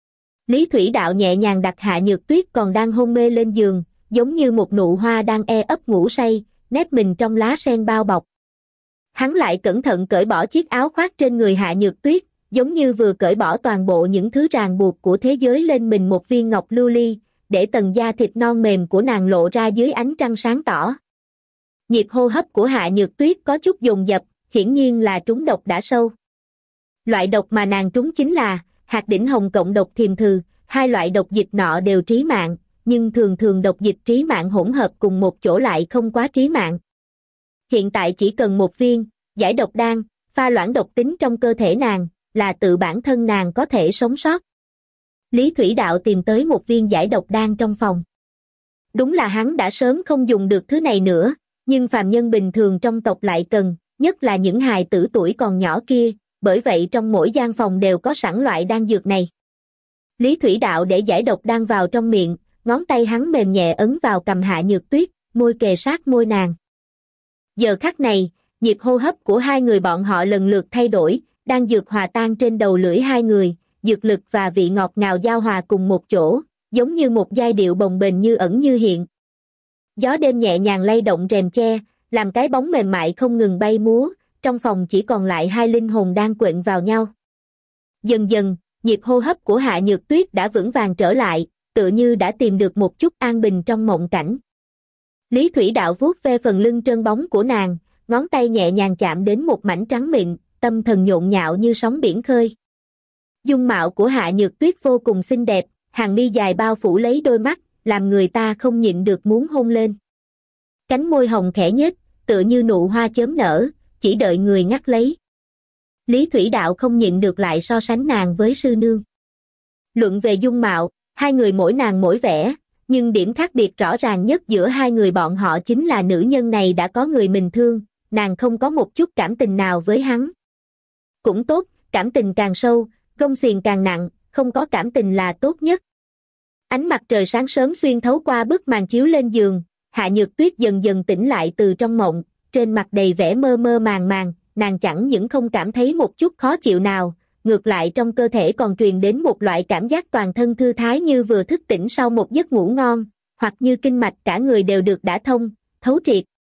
Lý Thủy Đạo nhẹ nhàng đặt Hạ Nhược Tuyết còn đang hôn mê lên giường, giống như một nụ hoa đang e ấp ngủ say, nép mình trong lá sen bao bọc. Hắn lại cẩn thận cởi bỏ chiếc áo khoác trên người Hạ Nhược Tuyết, giống như vừa cởi bỏ toàn bộ những thứ ràng buộc của thế giới lên mình một viên ngọc lưu ly, để tầng da thịt non mềm của nàng lộ ra dưới ánh trăng sáng tỏ. Nhịp hô hấp của Hạ Nhược Tuyết có chút dồn dập, hiển nhiên là trúng độc đã sâu. Loại độc mà nàng trúng chính là hạt đỉnh hồng cộng độc thiềm thừ, hai loại độc dịch nọ đều trí mạng, nhưng thường thường độc dịch trí mạng hỗn hợp cùng một chỗ lại không quá trí mạng. Hiện tại chỉ cần một viên giải độc đan, pha loãng độc tính trong cơ thể nàng, là tự bản thân nàng có thể sống sót. Lý Thủy Đạo tìm tới một viên giải độc đan trong phòng. Đúng là hắn đã sớm không dùng được thứ này nữa, nhưng phàm nhân bình thường trong tộc lại cần, nhất là những hài tử tuổi còn nhỏ kia, bởi vậy trong mỗi gian phòng đều có sẵn loại đan dược này. Lý Thủy Đạo để giải độc đan vào trong miệng, ngón tay hắn mềm nhẹ ấn vào cằm Hạ Nhược Tuyết, môi kề sát môi nàng. Giờ khắc này, nhịp hô hấp của hai người bọn họ lần lượt thay đổi, đan dược hòa tan trên đầu lưỡi hai người, dược lực và vị ngọt ngào giao hòa cùng một chỗ, giống như một giai điệu bồng bềnh như ẩn như hiện. Gió đêm nhẹ nhàng lay động rèm che, làm cái bóng mềm mại không ngừng bay múa, trong phòng chỉ còn lại hai linh hồn đang quện vào nhau. Dần dần, nhịp hô hấp của Hạ Nhược Tuyết đã vững vàng trở lại, tựa như đã tìm được một chút an bình trong mộng cảnh. Lý Thủy Đạo vuốt ve phần lưng trơn bóng của nàng, ngón tay nhẹ nhàng chạm đến một mảnh trắng mịn, tâm thần nhộn nhạo như sóng biển khơi. Dung mạo của Hạ Nhược Tuyết vô cùng xinh đẹp, hàng mi dài bao phủ lấy đôi mắt, làm người ta không nhịn được muốn hôn lên. Cánh môi hồng khẽ nhếch, tựa như nụ hoa chớm nở, chỉ đợi người ngắt lấy. Lý Thủy Đạo không nhịn được lại so sánh nàng với sư nương. Luận về dung mạo, hai người mỗi nàng mỗi vẻ, nhưng điểm khác biệt rõ ràng nhất giữa hai người bọn họ chính là nữ nhân này đã có người mình thương, nàng không có một chút cảm tình nào với hắn. Cũng tốt, cảm tình càng sâu, gông xiềng càng nặng, không có cảm tình là tốt nhất. Ánh mặt trời sáng sớm xuyên thấu qua bức màn chiếu lên giường, Hạ Nhược Tuyết dần dần tỉnh lại từ trong mộng, trên mặt đầy vẻ mơ mơ màng màng, nàng chẳng những không cảm thấy một chút khó chịu nào, ngược lại trong cơ thể còn truyền đến một loại cảm giác toàn thân thư thái như vừa thức tỉnh sau một giấc ngủ ngon, hoặc như kinh mạch cả người đều được đả thông, thấu triệt.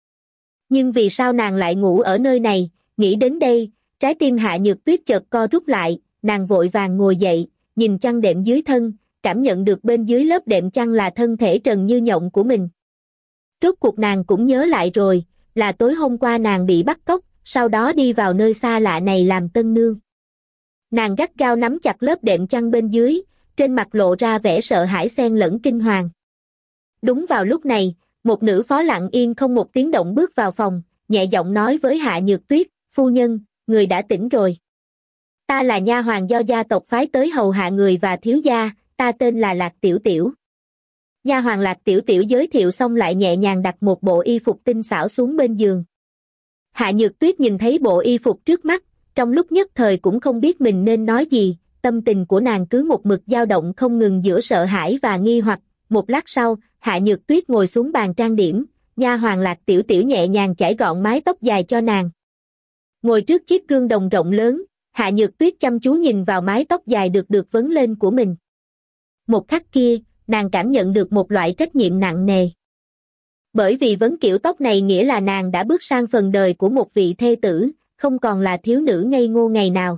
Nhưng vì sao nàng lại ngủ ở nơi này? Nghĩ đến đây, trái tim Hạ Nhược Tuyết chợt co rút lại, nàng vội vàng ngồi dậy, nhìn chăn đệm dưới thân, cảm nhận được bên dưới lớp đệm chăn là thân thể trần như nhộng của mình. Rốt cuộc nàng cũng nhớ lại rồi, là tối hôm qua nàng bị bắt cóc, sau đó đi vào nơi xa lạ này làm tân nương. Nàng gắt gao nắm chặt lớp đệm chăn bên dưới, trên mặt lộ ra vẻ sợ hãi xen lẫn kinh hoàng. Đúng vào lúc này, một nữ phó lặng yên không một tiếng động bước vào phòng, nhẹ giọng nói với Hạ Nhược Tuyết, phu nhân, người đã tỉnh rồi. Ta là nha hoàn do gia tộc phái tới hầu hạ người và thiếu gia, ta tên là Lạc Tiểu Tiểu. Nha hoàn Lạc Tiểu Tiểu giới thiệu xong lại nhẹ nhàng đặt một bộ y phục tinh xảo xuống bên giường. Hạ Nhược Tuyết nhìn thấy bộ y phục trước mắt, trong lúc nhất thời cũng không biết mình nên nói gì, tâm tình của nàng cứ một mực dao động không ngừng giữa sợ hãi và nghi hoặc. Một lát sau, Hạ Nhược Tuyết ngồi xuống bàn trang điểm, nha hoàn Lạc Tiểu Tiểu nhẹ nhàng chải gọn mái tóc dài cho nàng. Ngồi trước chiếc gương đồng rộng lớn, Hạ Nhược Tuyết chăm chú nhìn vào mái tóc dài được được vấn lên của mình. Một khắc kia, nàng cảm nhận được một loại trách nhiệm nặng nề. Bởi vì vấn kiểu tóc này nghĩa là nàng đã bước sang phần đời của một vị thê tử, không còn là thiếu nữ ngây ngô ngày nào.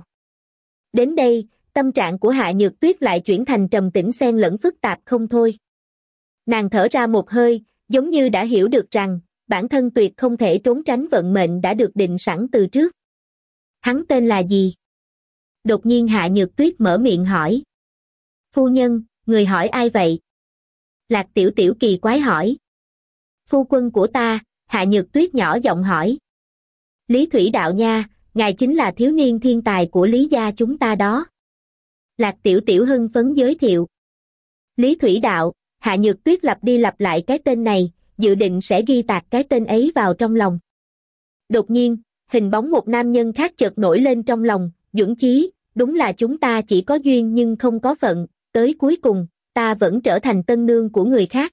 Đến đây, tâm trạng của Hạ Nhược Tuyết lại chuyển thành trầm tĩnh xen lẫn phức tạp không thôi. Nàng thở ra một hơi, giống như đã hiểu được rằng, bản thân tuyệt không thể trốn tránh vận mệnh đã được định sẵn từ trước. Hắn tên là gì? Đột nhiên Hạ Nhược Tuyết mở miệng hỏi. Phu nhân, người hỏi ai vậy? Lạc Tiểu Tiểu kỳ quái hỏi. Phu quân của ta, Hạ Nhược Tuyết nhỏ giọng hỏi. Lý Thủy Đạo nha, ngài chính là thiếu niên thiên tài của Lý gia chúng ta đó. Lạc Tiểu Tiểu hưng phấn giới thiệu. Lý Thủy Đạo, Hạ Nhược Tuyết lặp đi lặp lại cái tên này, dự định sẽ ghi tạc cái tên ấy vào trong lòng. Đột nhiên, hình bóng một nam nhân khác chợt nổi lên trong lòng, Duẩn Chí, đúng là chúng ta chỉ có duyên nhưng không có phận, tới cuối cùng, ta vẫn trở thành tân nương của người khác.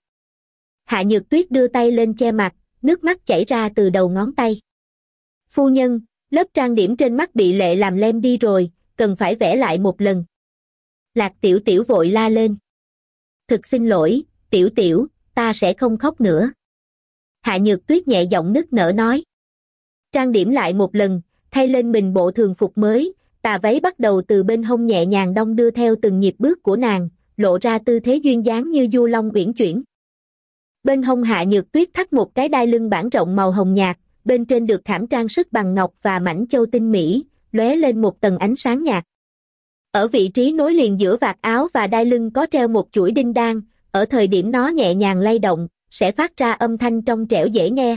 Hạ Nhược Tuyết đưa tay lên che mặt, nước mắt chảy ra từ đầu ngón tay. Phu nhân, lớp trang điểm trên mắt bị lệ làm lem đi rồi, cần phải vẽ lại một lần. Lạc Tiểu Tiểu vội la lên. Thực xin lỗi, Tiểu Tiểu, ta sẽ không khóc nữa. Hạ Nhược Tuyết nhẹ giọng nức nở nói. Trang điểm lại một lần, thay lên mình bộ thường phục mới, tà váy bắt đầu từ bên hông nhẹ nhàng đong đưa theo từng nhịp bước của nàng, lộ ra tư thế duyên dáng như du long uyển chuyển. Bên hông Hạ Nhược Tuyết thắt một cái đai lưng bản rộng màu hồng nhạt, bên trên được khảm trang sức bằng ngọc và mảnh châu tinh mỹ, lóe lên một tầng ánh sáng nhạt. Ở vị trí nối liền giữa vạt áo và đai lưng có treo một chuỗi đinh đan, ở thời điểm nó nhẹ nhàng lay động, sẽ phát ra âm thanh trong trẻo dễ nghe.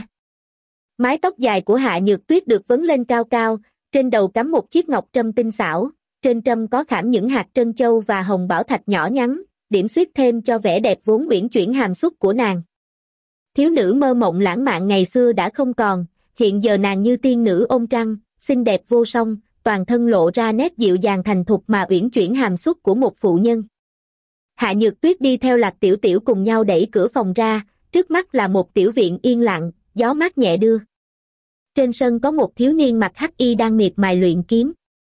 Mái tóc dài của Hạ Nhược Tuyết được vấn lên cao cao, trên đầu cắm một chiếc ngọc trâm tinh xảo, trên trâm có khảm những hạt trân châu và hồng bảo thạch nhỏ nhắn, điểm xuyết thêm cho vẻ đẹp vốn uyển chuyển hàm xúc của nàng. Thiếu nữ mơ mộng lãng mạn ngày xưa đã không còn, hiện giờ nàng như tiên nữ ôm trăng, xinh đẹp vô song, toàn thân lộ ra nét dịu dàng thành thục mà uyển chuyển hàm xúc của một phụ nhân. Hạ Nhược Tuyết đi theo Lạc Tiểu Tiểu cùng nhau đẩy cửa phòng ra, trước mắt là một tiểu viện yên lặng, gió mát nhẹ đưa. Trên sân có một thiếu niên mặc hắc y đang miệt mài luyện kiếm.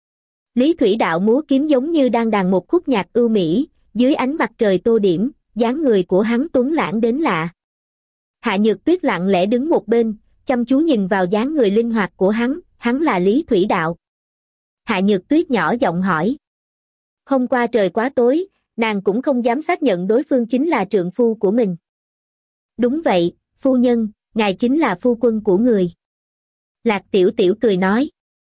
Lý Thủy Đạo múa kiếm giống như đang đàn một khúc nhạc ưu mỹ, dưới ánh mặt trời tô điểm, dáng người của hắn tuấn lãng đến lạ. Hạ Nhược Tuyết lặng lẽ đứng một bên, chăm chú nhìn vào dáng người linh hoạt của hắn, hắn là Lý Thủy Đạo. Hạ Nhược Tuyết nhỏ giọng hỏi. Hôm qua trời quá tối, nàng cũng không dám xác nhận đối phương chính là trượng phu của mình. Đúng vậy, phu nhân, ngài chính là phu quân của người. Lạc Tiểu Tiểu cười nói.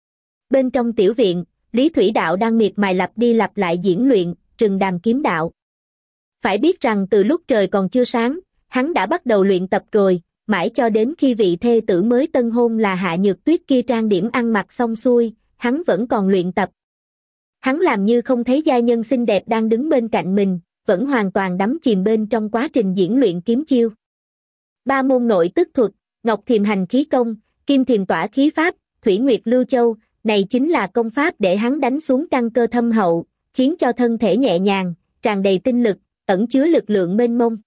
Bên trong tiểu viện, Lý Thủy Đạo đang miệt mài lặp đi lặp lại diễn luyện, Trừng Đàm kiếm đạo. Phải biết rằng từ lúc trời còn chưa sáng, hắn đã bắt đầu luyện tập rồi, mãi cho đến khi vị thê tử mới tân hôn là Hạ Nhược Tuyết kia trang điểm ăn mặc xong xuôi, hắn vẫn còn luyện tập. Hắn làm như không thấy giai nhân xinh đẹp đang đứng bên cạnh mình, vẫn hoàn toàn đắm chìm bên trong quá trình diễn luyện kiếm chiêu. Ba môn nội tức thuật, Ngọc Thiềm Hành khí công, Kim Thiềm Tỏa khí pháp, Thủy Nguyệt Lưu Châu, này chính là công pháp để hắn đánh xuống căn cơ thâm hậu, khiến cho thân thể nhẹ nhàng, tràn đầy tinh lực, ẩn chứa lực lượng mênh mông.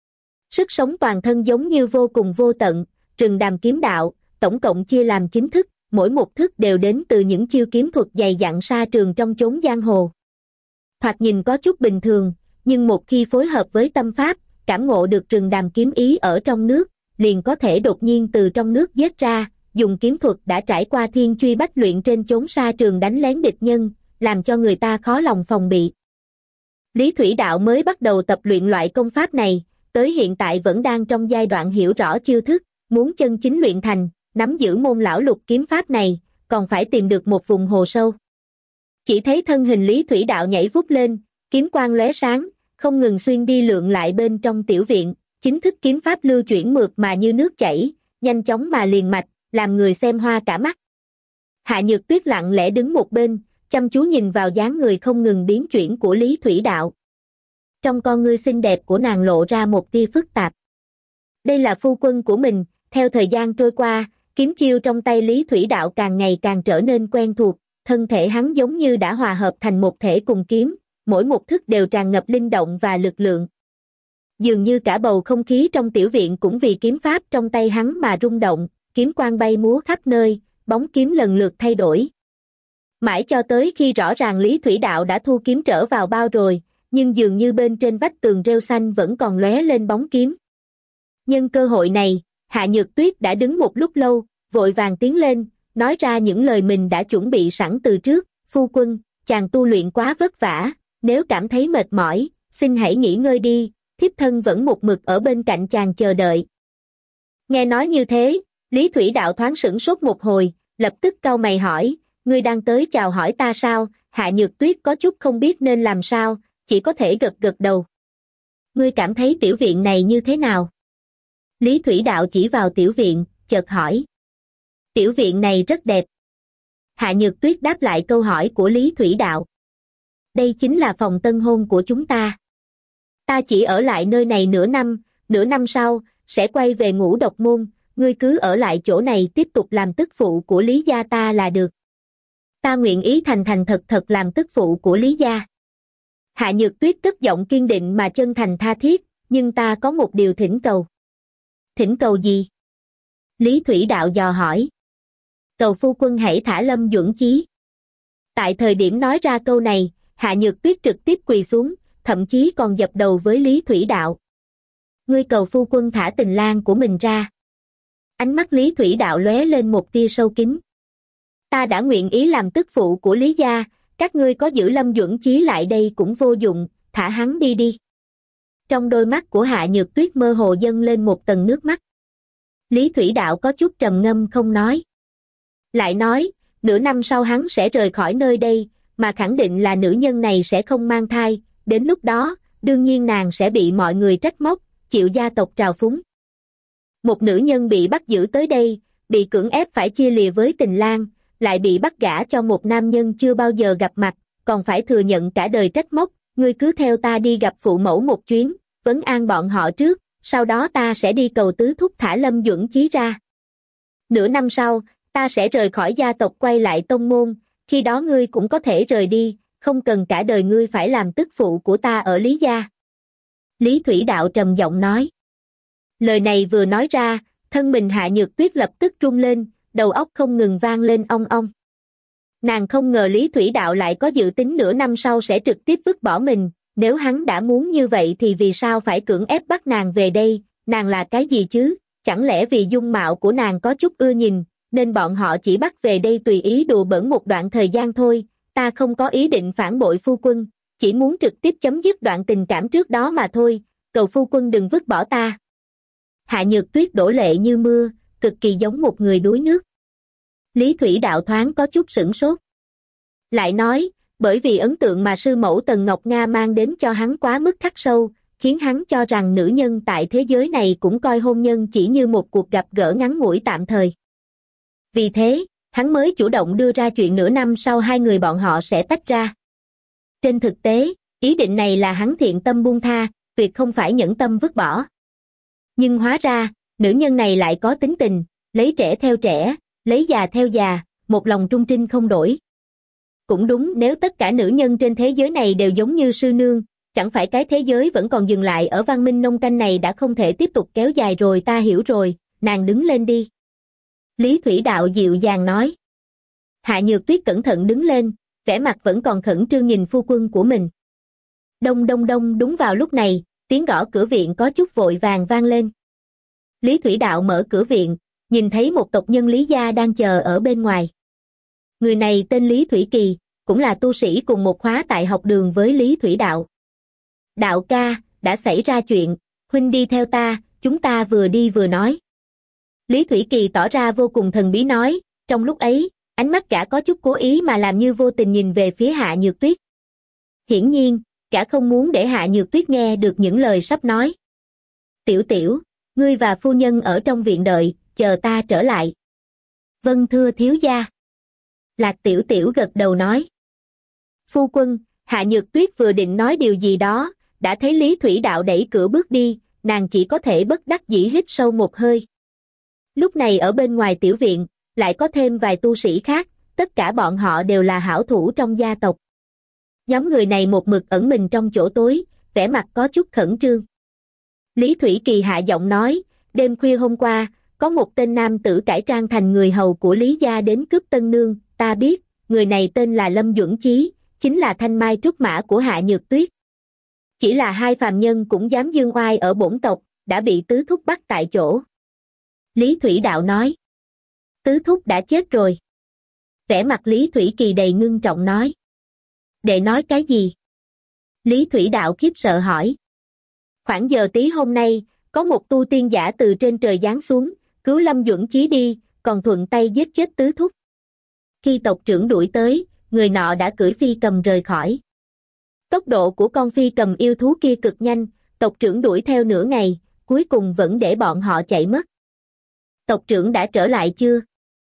Sức sống toàn thân giống như vô cùng vô tận, Trừng Đàm kiếm đạo, tổng cộng chia làm chín thức, mỗi một thức đều đến từ những chiêu kiếm thuật dày dặn sa trường trong chốn giang hồ. Thoạt nhìn có chút bình thường, nhưng một khi phối hợp với tâm pháp, cảm ngộ được Trừng Đàm kiếm ý ở trong nước, liền có thể đột nhiên từ trong nước giết ra, dùng kiếm thuật đã trải qua thiên truy bách luyện trên chốn sa trường đánh lén địch nhân, làm cho người ta khó lòng phòng bị. Lý Thủy Đạo mới bắt đầu tập luyện loại công pháp này, tới hiện tại vẫn đang trong giai đoạn hiểu rõ chiêu thức, muốn chân chính luyện thành, nắm giữ môn lão lục kiếm pháp này, còn phải tìm được một vùng hồ sâu. Chỉ thấy thân hình Lý Thủy Đạo nhảy vút lên, kiếm quang lóe sáng, không ngừng xuyên đi lượn lại bên trong tiểu viện, chính thức kiếm pháp lưu chuyển mượt mà như nước chảy, nhanh chóng mà liền mạch, làm người xem hoa cả mắt. Hạ Nhược Tuyết lặng lẽ đứng một bên, chăm chú nhìn vào dáng người không ngừng biến chuyển của Lý Thủy Đạo. Trong con ngươi xinh đẹp của nàng lộ ra một tia phức tạp. Đây là phu quân của mình, theo thời gian trôi qua, kiếm chiêu trong tay Lý Thủy Đạo càng ngày càng trở nên quen thuộc, thân thể hắn giống như đã hòa hợp thành một thể cùng kiếm, mỗi một thức đều tràn ngập linh động và lực lượng. Dường như cả bầu không khí trong tiểu viện cũng vì kiếm pháp trong tay hắn mà rung động, kiếm quang bay múa khắp nơi, bóng kiếm lần lượt thay đổi. Mãi cho tới khi rõ ràng Lý Thủy Đạo đã thu kiếm trở vào bao rồi, nhưng dường như bên trên vách tường rêu xanh vẫn còn lóe lên bóng kiếm. Nhân cơ hội này, Hạ Nhược Tuyết đã đứng một lúc lâu, vội vàng tiến lên, nói ra những lời mình đã chuẩn bị sẵn từ trước. Phu quân, chàng tu luyện quá vất vả, nếu cảm thấy mệt mỏi, xin hãy nghỉ ngơi đi, thiếp thân vẫn một mực ở bên cạnh chàng chờ đợi. Nghe nói như thế, Lý Thủy Đạo thoáng sửng sốt một hồi, lập tức cau mày hỏi, ngươi đang tới chào hỏi ta sao? Hạ Nhược Tuyết có chút không biết nên làm sao, chỉ có thể gật gật đầu. Ngươi cảm thấy tiểu viện này như thế nào? Lý Thủy Đạo chỉ vào tiểu viện, chợt hỏi. Tiểu viện này rất đẹp. Hạ Nhược Tuyết đáp lại câu hỏi của Lý Thủy Đạo. Đây chính là phòng tân hôn của chúng ta. Ta chỉ ở lại nơi này nửa năm, nửa năm sau, sẽ quay về Ngũ Độc Môn, ngươi cứ ở lại chỗ này tiếp tục làm tức phụ của Lý gia ta là được. Ta nguyện ý thành thành thật thật làm tức phụ của Lý gia. Hạ Nhược Tuyết cất giọng kiên định mà chân thành tha thiết, nhưng ta có một điều thỉnh cầu. Thỉnh cầu gì? Lý Thủy Đạo dò hỏi. Cầu phu quân hãy thả Lâm Duẩn Chí. Tại thời điểm nói ra câu này, Hạ Nhược Tuyết trực tiếp quỳ xuống, thậm chí còn dập đầu với Lý Thủy Đạo. Ngươi cầu phu quân thả Tình Lang của mình ra. Ánh mắt Lý Thủy Đạo lóe lên một tia sâu kín. Ta đã nguyện ý làm tức phụ của Lý gia, các ngươi có giữ Lâm Duẩn Chí lại đây cũng vô dụng, thả hắn đi đi. Trong đôi mắt của Hạ Nhược Tuyết mơ hồ dâng lên một tầng nước mắt. Lý Thủy Đạo có chút trầm ngâm không nói. Lại nói, nửa năm sau hắn sẽ rời khỏi nơi đây, mà khẳng định là nữ nhân này sẽ không mang thai, đến lúc đó, đương nhiên nàng sẽ bị mọi người trách móc, chịu gia tộc trào phúng. Một nữ nhân bị bắt giữ tới đây, bị cưỡng ép phải chia lìa với Tình Lang, lại bị bắt gả cho một nam nhân chưa bao giờ gặp mặt, còn phải thừa nhận cả đời trách móc, ngươi cứ theo ta đi gặp phụ mẫu một chuyến, vấn an bọn họ trước, sau đó ta sẽ đi cầu tứ thúc thả Lâm Duẩn Chí ra. Nửa năm sau, ta sẽ rời khỏi gia tộc quay lại tông môn, khi đó ngươi cũng có thể rời đi, không cần cả đời ngươi phải làm tức phụ của ta ở Lý gia. Lý Thủy Đạo trầm giọng nói. Lời này vừa nói ra, thân mình Hạ Nhược Tuyết lập tức rung lên, đầu óc không ngừng vang lên ong ong. Nàng không ngờ Lý Thủy Đạo lại có dự tính nửa năm sau sẽ trực tiếp vứt bỏ mình, nếu hắn đã muốn như vậy thì vì sao phải cưỡng ép bắt nàng về đây, nàng là cái gì chứ, chẳng lẽ vì dung mạo của nàng có chút ưa nhìn, nên bọn họ chỉ bắt về đây tùy ý đùa bỡn một đoạn thời gian thôi, ta không có ý định phản bội phu quân, chỉ muốn trực tiếp chấm dứt đoạn tình cảm trước đó mà thôi, cầu phu quân đừng vứt bỏ ta. Hạ Nhược Tuyết đổ lệ như mưa, cực kỳ giống một người đuối nước. Lý Thủy Đạo thoáng có chút sửng sốt. Lại nói, bởi vì ấn tượng mà sư mẫu Tần Ngọc Nga mang đến cho hắn quá mức khắc sâu, khiến hắn cho rằng nữ nhân tại thế giới này cũng coi hôn nhân chỉ như một cuộc gặp gỡ ngắn ngủi tạm thời. Vì thế, hắn mới chủ động đưa ra chuyện nửa năm sau hai người bọn họ sẽ tách ra. Trên thực tế, ý định này là hắn thiện tâm buông tha, tuyệt không phải nhẫn tâm vứt bỏ. Nhưng hóa ra, nữ nhân này lại có tính tình, lấy trẻ theo trẻ, lấy già theo già, một lòng trung trinh không đổi. Cũng đúng, nếu tất cả nữ nhân trên thế giới này đều giống như sư nương, chẳng phải cái thế giới vẫn còn dừng lại ở văn minh nông canh này đã không thể tiếp tục kéo dài rồi. Ta hiểu rồi, nàng đứng lên đi. Lý Thủy Đạo dịu dàng nói. Hạ Nhược Tuyết cẩn thận đứng lên, vẻ mặt vẫn còn khẩn trương nhìn phu quân của mình. Đông đông đông, đúng vào lúc này, tiếng gõ cửa viện có chút vội vàng vang lên. Lý Thủy Đạo mở cửa viện, nhìn thấy một tộc nhân Lý gia đang chờ ở bên ngoài. Người này tên Lý Thủy Kỳ, cũng là tu sĩ cùng một khóa tại học đường với Lý Thủy Đạo. Đạo ca, đã xảy ra chuyện, huynh đi theo ta, chúng ta vừa đi vừa nói. Lý Thủy Kỳ tỏ ra vô cùng thần bí nói, trong lúc ấy, ánh mắt gã có chút cố ý mà làm như vô tình nhìn về phía Hạ Nhược Tuyết. Hiển nhiên, gã không muốn để Hạ Nhược Tuyết nghe được những lời sắp nói. Tiểu tiểu, ngươi và phu nhân ở trong viện đợi, chờ ta trở lại. Vâng thưa thiếu gia. Lạc Tiểu Tiểu gật đầu nói. Phu quân, Hạ Nhược Tuyết vừa định nói điều gì đó, đã thấy Lý Thủy Đạo đẩy cửa bước đi, nàng chỉ có thể bất đắc dĩ hít sâu một hơi. Lúc này ở bên ngoài tiểu viện, lại có thêm vài tu sĩ khác, tất cả bọn họ đều là hảo thủ trong gia tộc. Nhóm người này một mực ẩn mình trong chỗ tối, vẻ mặt có chút khẩn trương. Lý Thủy Kỳ hạ giọng nói, đêm khuya hôm qua, có một tên nam tử cải trang thành người hầu của Lý gia đến cướp tân nương, ta biết, người này tên là Lâm Duẩn Chí, chính là thanh mai trúc mã của Hạ Nhược Tuyết. Chỉ là hai phàm nhân cũng dám dương oai ở bổn tộc, đã bị tứ thúc bắt tại chỗ. Lý Thủy Đạo nói. Tứ thúc đã chết rồi. Vẻ mặt Lý Thủy Kỳ đầy ngưng trọng nói. Để nói cái gì? Lý Thủy Đạo khiếp sợ hỏi. Khoảng giờ tí hôm nay, có một tu tiên giả từ trên trời giáng xuống, cứu Lâm Duẩn Chí đi, còn thuận tay giết chết tứ thúc. Khi tộc trưởng đuổi tới, người nọ đã cưỡi phi cầm rời khỏi. Tốc độ của con phi cầm yêu thú kia cực nhanh, tộc trưởng đuổi theo nửa ngày, cuối cùng vẫn để bọn họ chạy mất. Tộc trưởng đã trở lại chưa?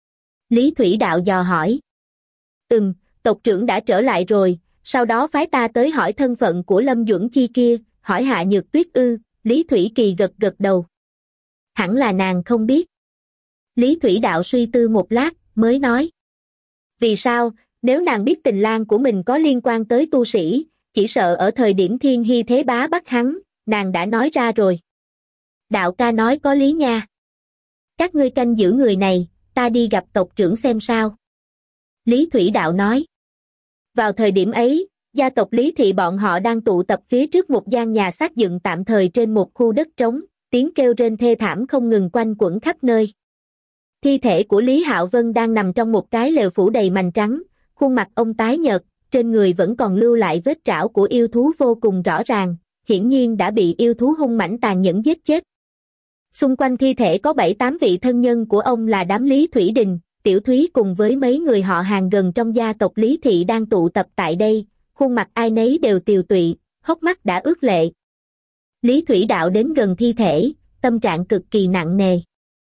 Lý Thủy Đạo dò hỏi. Ừm, tộc trưởng đã trở lại rồi, sau đó phái ta tới hỏi thân phận của Lâm Duẩn Chi kia, hỏi Hạ Nhược Tuyết ư, Lý Thủy Kỳ gật gật đầu. Hẳn là nàng không biết. Lý Thủy Đạo suy tư một lát, mới nói. Vì sao, nếu nàng biết tình lang của mình có liên quan tới tu sĩ, chỉ sợ ở thời điểm Thiên Hy Thế Bá bắt hắn, nàng đã nói ra rồi. Đạo ca nói có lý nha. Các ngươi canh giữ người này, ta đi gặp tộc trưởng xem sao. Lý Thủy Đạo nói. Vào thời điểm ấy, gia tộc Lý Thị bọn họ đang tụ tập phía trước một gian nhà xác dựng tạm thời trên một khu đất trống, tiếng kêu rên thê thảm không ngừng quanh quẩn khắp nơi. Thi thể của Lý Hạo Vân đang nằm trong một cái lều phủ đầy mành trắng, khuôn mặt ông tái nhợt, trên người vẫn còn lưu lại vết trảo của yêu thú vô cùng rõ ràng, hiển nhiên đã bị yêu thú hung mãnh tàn nhẫn giết chết. Xung quanh thi thể có bảy tám vị thân nhân của ông là đám Lý Thủy Đình, Tiểu Thúy cùng với mấy người họ hàng gần trong gia tộc Lý Thị đang tụ tập tại đây, khuôn mặt ai nấy đều tiều tụy, hốc mắt đã ướt lệ. Lý Thủy Đạo đến gần thi thể, tâm trạng cực kỳ nặng nề.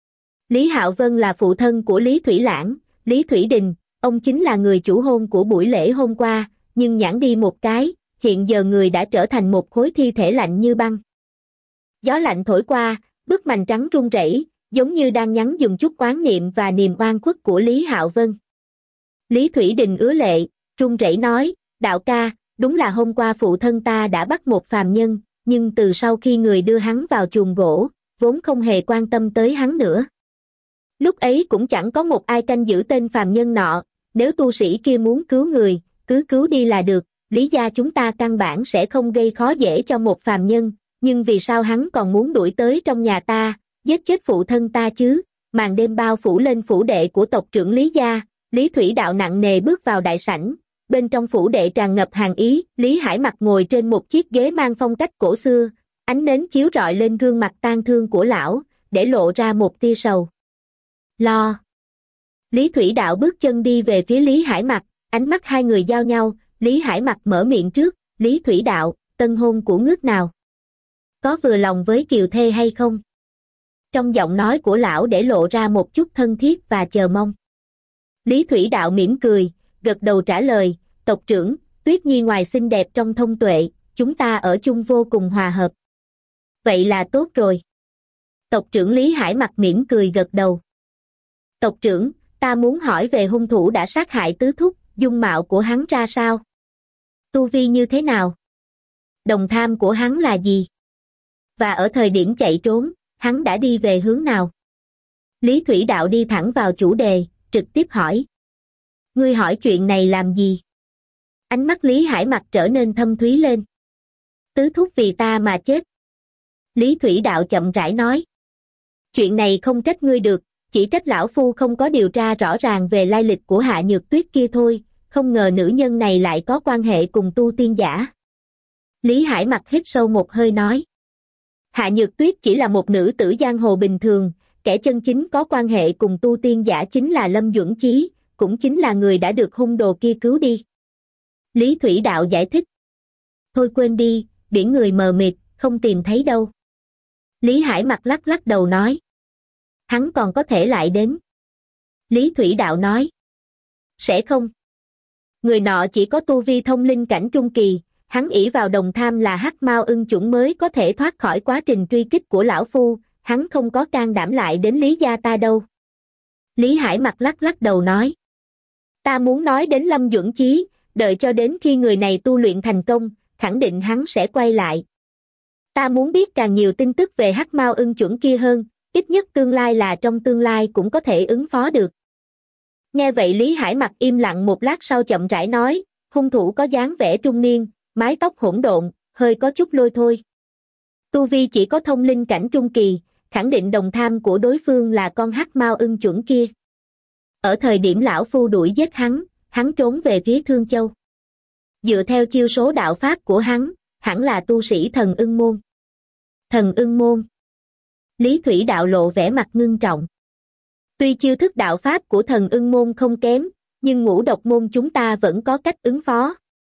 Lý Hạo Vân là phụ thân của Lý Thủy Lãng, Lý Thủy Đình, ông chính là người chủ hôn của buổi lễ hôm qua, nhưng nhãn đi một cái, hiện giờ người đã trở thành một khối thi thể lạnh như băng. Gió lạnh thổi qua, bức mành trắng rung rẩy, giống như đang nhắn dùng chút oán niệm và niềm oan khuất của Lý Hạo Vân. Lý Thủy Đình ứa lệ, run rẩy nói, đạo ca, đúng là hôm qua phụ thân ta đã bắt một phàm nhân, nhưng từ sau khi người đưa hắn vào chuồng gỗ, vốn không hề quan tâm tới hắn nữa. Lúc ấy cũng chẳng có một ai canh giữ tên phàm nhân nọ, nếu tu sĩ kia muốn cứu người, cứ cứu đi là được, Lý gia chúng ta căn bản sẽ không gây khó dễ cho một phàm nhân, nhưng vì sao hắn còn muốn đuổi tới trong nhà ta, giết chết phụ thân ta chứ? Màn đêm bao phủ lên phủ đệ của tộc trưởng Lý gia, Lý Thủy Đạo nặng nề bước vào đại sảnh, bên trong phủ đệ tràn ngập hàn ý, Lý Hải Mặc ngồi trên một chiếc ghế mang phong cách cổ xưa, ánh nến chiếu rọi lên gương mặt tang thương của lão, để lộ ra một tia sầu lo. Lý Thủy Đạo bước chân đi về phía Lý Hải Mặc, ánh mắt hai người giao nhau, Lý Hải Mặc mở miệng trước, Lý Thủy Đạo, tân hôn của ngước nào? Có vừa lòng với kiều thê hay không? Trong giọng nói của lão để lộ ra một chút thân thiết và chờ mong. Lý Thủy Đạo mỉm cười, gật đầu trả lời, tộc trưởng, Tuyết Nhi ngoài xinh đẹp trong thông tuệ, chúng ta ở chung vô cùng hòa hợp. Vậy là tốt rồi. Tộc trưởng Lý Hải Mặc mỉm cười gật đầu. Tộc trưởng, ta muốn hỏi về hung thủ đã sát hại tứ thúc, dung mạo của hắn ra sao? Tu vi như thế nào? Đồng tham của hắn là gì? Và ở thời điểm chạy trốn, hắn đã đi về hướng nào? Lý Thủy Đạo đi thẳng vào chủ đề, trực tiếp hỏi. Ngươi hỏi chuyện này làm gì? Ánh mắt Lý Hải Mặc trở nên thâm thúy lên. Tứ thúc vì ta mà chết. Lý Thủy Đạo chậm rãi nói. Chuyện này không trách ngươi được, chỉ trách lão phu không có điều tra rõ ràng về lai lịch của Hạ Nhược Tuyết kia thôi, không ngờ nữ nhân này lại có quan hệ cùng tu tiên giả. Lý Hải Mặc hít sâu một hơi nói. Hạ Nhược Tuyết chỉ là một nữ tử giang hồ bình thường, kẻ chân chính có quan hệ cùng tu tiên giả chính là Lâm Duẩn Chí, cũng chính là người đã được hung đồ kia cứu đi. Lý Thủy Đạo giải thích. Thôi quên đi, biển người mờ mịt, không tìm thấy đâu. Lý Hải Mặc lắc lắc đầu nói. Hắn còn có thể lại đến. Lý Thủy Đạo nói. Sẽ không. Người nọ chỉ có tu vi thông linh cảnh trung kỳ, hắn ỷ vào đồng tham là hắc mao ưng chuẩn mới có thể thoát khỏi quá trình truy kích của lão phu, hắn không có can đảm lại đến Lý gia ta đâu. Lý Hải Mặc lắc lắc đầu nói. Ta muốn nói đến Lâm Duẩn Chí, đợi cho đến khi người này tu luyện thành công, khẳng định hắn sẽ quay lại. Ta muốn biết càng nhiều tin tức về hắc mao ưng chuẩn kia hơn, ít nhất tương lai là trong tương lai cũng có thể ứng phó được. Nghe vậy Lý Hải Mặc im lặng một lát sau chậm rãi nói, hung thủ có dáng vẻ trung niên, mái tóc hỗn độn, hơi có chút lôi thôi. Tu vi chỉ có thông linh cảnh trung kỳ, khẳng định đồng tham của đối phương là con hắc mao ưng chuẩn kia. Ở thời điểm lão phu đuổi giết hắn, hắn trốn về phía Thương Châu. Dựa theo chiêu số đạo pháp của hắn, hẳn là tu sĩ thần ưng môn. Thần ưng môn. Lý Thủy Đạo lộ vẻ mặt ngưng trọng. Tuy chiêu thức đạo pháp của thần ưng môn không kém, nhưng ngũ độc môn chúng ta vẫn có cách ứng phó.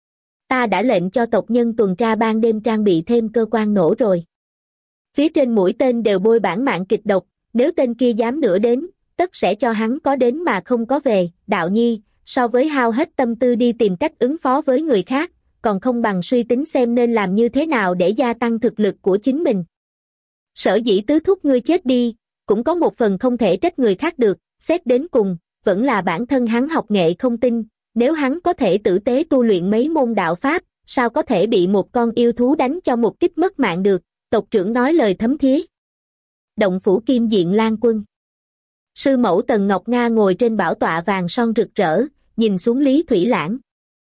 Ta đã lệnh cho tộc nhân tuần tra ban đêm trang bị thêm cơ quan nổ rồi. Phía trên mũi tên đều bôi bản mạng kịch độc, nếu tên kia dám nữa đến, tất sẽ cho hắn có đến mà không có về. Đạo nhi, so với hao hết tâm tư đi tìm cách ứng phó với người khác, còn không bằng suy tính xem nên làm như thế nào để gia tăng thực lực của chính mình. Sở dĩ tứ thúc ngươi chết đi, cũng có một phần không thể trách người khác được, xét đến cùng, vẫn là bản thân hắn học nghệ không tinh, nếu hắn có thể tử tế tu luyện mấy môn đạo pháp, sao có thể bị một con yêu thú đánh cho một kích mất mạng được, tộc trưởng nói lời thấm thía. Động phủ Kim Diện Lan Quân. Sư mẫu Tần Ngọc Nga ngồi trên bảo tọa vàng son rực rỡ, nhìn xuống Lý Thủy Lãng.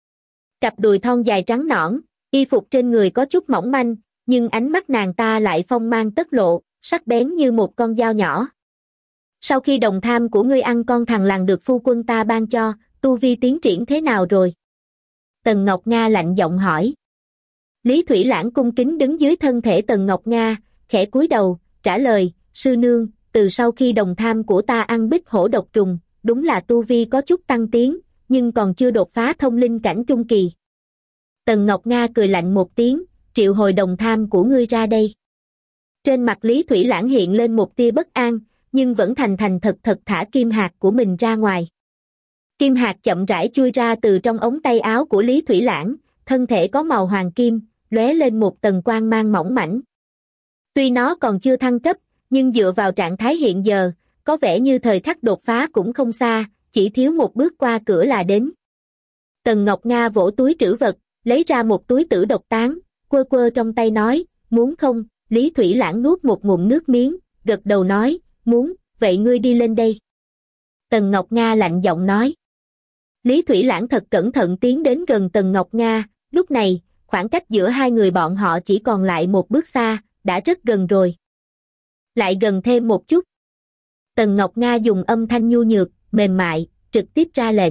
Cặp đùi thon dài trắng nõn, y phục trên người có chút mỏng manh, nhưng ánh mắt nàng ta lại phong mang tất lộ, sắc bén như một con dao nhỏ. Sau khi đồng tham của ngươi ăn con thằng lằn được phu quân ta ban cho, tu vi tiến triển thế nào rồi? Tần Ngọc Nga lạnh giọng hỏi. Lý Thủy Lãng cung kính đứng dưới thân thể Tần Ngọc Nga, khẽ cúi đầu, trả lời, sư nương, từ sau khi đồng tham của ta ăn bích hổ độc trùng, đúng là tu vi có chút tăng tiến, nhưng còn chưa đột phá thông linh cảnh trung kỳ. Tần Ngọc Nga cười lạnh một tiếng, triệu hồi đồng tham của ngươi ra đây. Trên mặt Lý Thủy Lãng hiện lên một tia bất an, nhưng vẫn thành thành thật thật thả kim hạt của mình ra ngoài. Kim hạt chậm rãi chui ra từ trong ống tay áo của Lý Thủy Lãng, thân thể có màu hoàng kim, lóe lên một tầng quang mang mỏng mảnh. Tuy nó còn chưa thăng cấp, nhưng dựa vào trạng thái hiện giờ, có vẻ như thời khắc đột phá cũng không xa, chỉ thiếu một bước qua cửa là đến. Tần Ngọc Nga vỗ túi trữ vật, lấy ra một túi tử độc tán, quơ quơ trong tay nói, muốn không? Lý Thủy Lãng nuốt một ngụm nước miếng, gật đầu nói, muốn, vậy ngươi đi lên đây. Tần Ngọc Nga lạnh giọng nói. Lý Thủy Lãng thật cẩn thận tiến đến gần Tần Ngọc Nga, lúc này, khoảng cách giữa hai người bọn họ chỉ còn lại một bước xa, đã rất gần rồi. Lại gần thêm một chút. Tần Ngọc Nga dùng âm thanh nhu nhược, mềm mại, trực tiếp ra lệnh.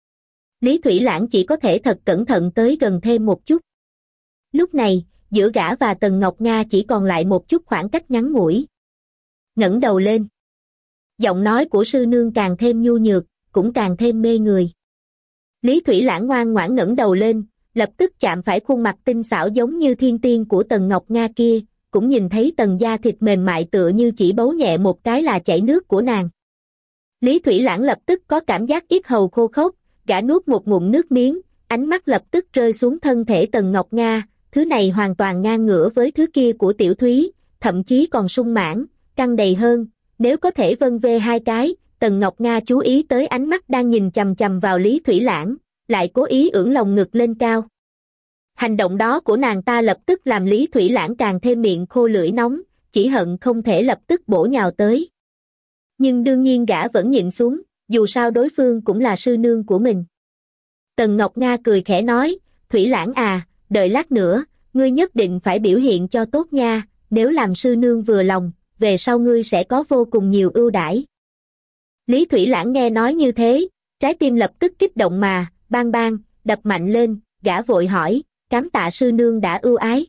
Lý Thủy Lãng chỉ có thể thật cẩn thận tới gần thêm một chút. Lúc này, giữa gã và Tần Ngọc Nga chỉ còn lại một chút khoảng cách ngắn ngủi. Ngẩng đầu lên. Giọng nói của sư nương càng thêm nhu nhược, cũng càng thêm mê người. Lý Thủy Lãng ngoan ngoãn ngẩng đầu lên, lập tức chạm phải khuôn mặt tinh xảo giống như thiên tiên của Tần Ngọc Nga kia, cũng nhìn thấy tầng da thịt mềm mại tựa như chỉ bấu nhẹ một cái là chảy nước của nàng. Lý Thủy Lãng lập tức có cảm giác yết hầu khô khốc, gã nuốt một ngụm nước miếng, ánh mắt lập tức rơi xuống thân thể Tần Ngọc Nga, thứ này hoàn toàn ngang ngửa với thứ kia của Tiểu Thúy, thậm chí còn sung mãn, căng đầy hơn, nếu có thể vân vê hai cái. Tần Ngọc Nga chú ý tới ánh mắt đang nhìn chằm chằm vào Lý Thủy Lãng, lại cố ý ưỡn lồng ngực lên cao. Hành động đó của nàng ta lập tức làm Lý Thủy Lãng càng thêm miệng khô lưỡi nóng, chỉ hận không thể lập tức bổ nhào tới. Nhưng đương nhiên gã vẫn nhịn xuống, dù sao đối phương cũng là sư nương của mình. Tần Ngọc Nga cười khẽ nói, Thủy Lãng à, đợi lát nữa, ngươi nhất định phải biểu hiện cho tốt nha, nếu làm sư nương vừa lòng, về sau ngươi sẽ có vô cùng nhiều ưu đãi. Lý Thủy Lãng nghe nói như thế, trái tim lập tức kích động mà, bang bang, đập mạnh lên, gã vội hỏi, cám tạ sư nương đã ưu ái.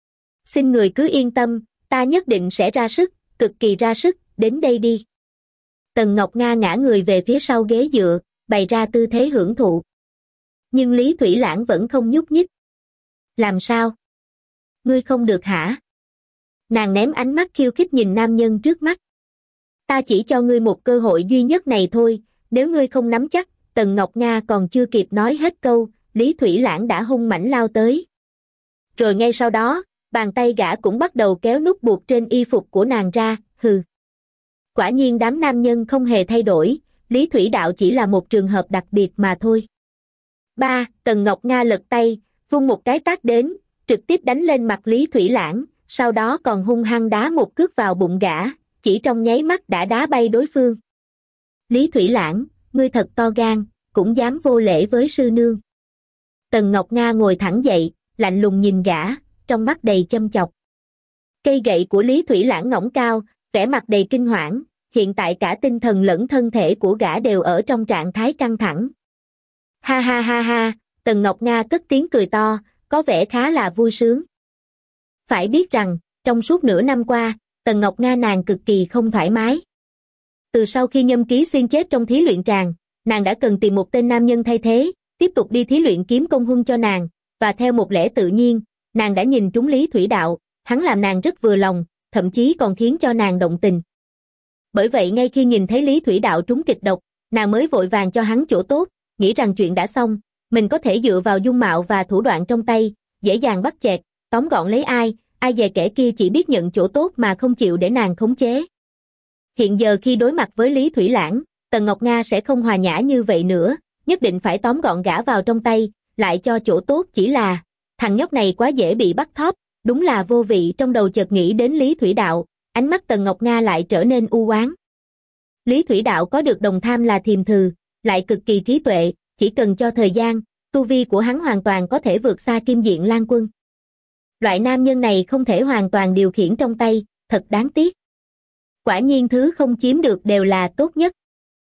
Xin người cứ yên tâm, ta nhất định sẽ ra sức, cực kỳ ra sức, đến đây đi. Tần Ngọc Nga ngã người về phía sau ghế dựa, bày ra tư thế hưởng thụ. Nhưng Lý Thủy Lãng vẫn không nhúc nhích. Làm sao? Ngươi không được hả? Nàng ném ánh mắt khiêu khích nhìn nam nhân trước mắt. Ta chỉ cho ngươi một cơ hội duy nhất này thôi, nếu ngươi không nắm chắc. Tần Ngọc Nga còn chưa kịp nói hết câu, Lý Thủy Lãng đã hung mãnh lao tới. Rồi ngay sau đó, bàn tay gã cũng bắt đầu kéo nút buộc trên y phục của nàng ra, hừ. Quả nhiên đám nam nhân không hề thay đổi, Lý Thủy Đạo chỉ là một trường hợp đặc biệt mà thôi. Ba, Tần Ngọc Nga lật tay, vung một cái tát đến, trực tiếp đánh lên mặt Lý Thủy Lãng, sau đó còn hung hăng đá một cước vào bụng gã, chỉ trong nháy mắt đã đá bay đối phương. Lý Thủy Lãng, ngươi thật to gan, cũng dám vô lễ với sư nương. Tần Ngọc Nga ngồi thẳng dậy, lạnh lùng nhìn gã, trong mắt đầy châm chọc. Cây gậy của Lý Thủy Lãng ngẩng cao, vẻ mặt đầy kinh hoảng, hiện tại cả tinh thần lẫn thân thể của gã đều ở trong trạng thái căng thẳng. Ha ha ha ha, Tần Ngọc Nga cất tiếng cười to, có vẻ khá là vui sướng. Phải biết rằng, trong suốt nửa năm qua, Tần Ngọc Nga nàng cực kỳ không thoải mái. Từ sau khi Nhâm Ký Xuyên chết trong thí luyện tràng, nàng đã cần tìm một tên nam nhân thay thế, tiếp tục đi thí luyện kiếm công huân cho nàng, và theo một lẽ tự nhiên, nàng đã nhìn trúng Lý Thủy Đạo, hắn làm nàng rất vừa lòng, thậm chí còn khiến cho nàng động tình. Bởi vậy ngay khi nhìn thấy Lý Thủy Đạo trúng kịch độc, nàng mới vội vàng cho hắn chỗ tốt, nghĩ rằng chuyện đã xong, mình có thể dựa vào dung mạo và thủ đoạn trong tay, dễ dàng bắt chẹt, tóm gọn lấy ai, ai về kẻ kia chỉ biết nhận chỗ tốt mà không chịu để nàng khống chế. Hiện giờ khi đối mặt với Lý Thủy Lãng, Tần Ngọc Nga sẽ không hòa nhã như vậy nữa, nhất định phải tóm gọn gã vào trong tay, lại cho chỗ tốt. Chỉ là, thằng nhóc này quá dễ bị bắt thóp, đúng là vô vị. Trong đầu chợt nghĩ đến Lý Thủy Đạo, ánh mắt Tần Ngọc Nga lại trở nên u oán. Lý Thủy Đạo có được đồng tham là thiềm thừ, lại cực kỳ trí tuệ, chỉ cần cho thời gian, tu vi của hắn hoàn toàn có thể vượt xa Kim Diện Lan Quân. Loại nam nhân này không thể hoàn toàn điều khiển trong tay, thật đáng tiếc. Quả nhiên thứ không chiếm được đều là tốt nhất.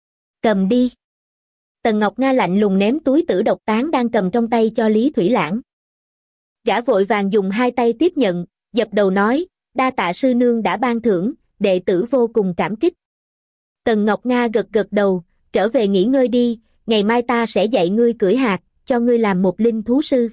Cầm đi. Tần Ngọc Nga lạnh lùng ném túi tử độc tán đang cầm trong tay cho Lý Thủy Lãng. Gã vội vàng dùng hai tay tiếp nhận, dập đầu nói, đa tạ sư nương đã ban thưởng, đệ tử vô cùng cảm kích. Tần Ngọc Nga gật gật đầu, trở về nghỉ ngơi đi, ngày mai ta sẽ dạy ngươi cưỡi hạc, cho ngươi làm một linh thú sư.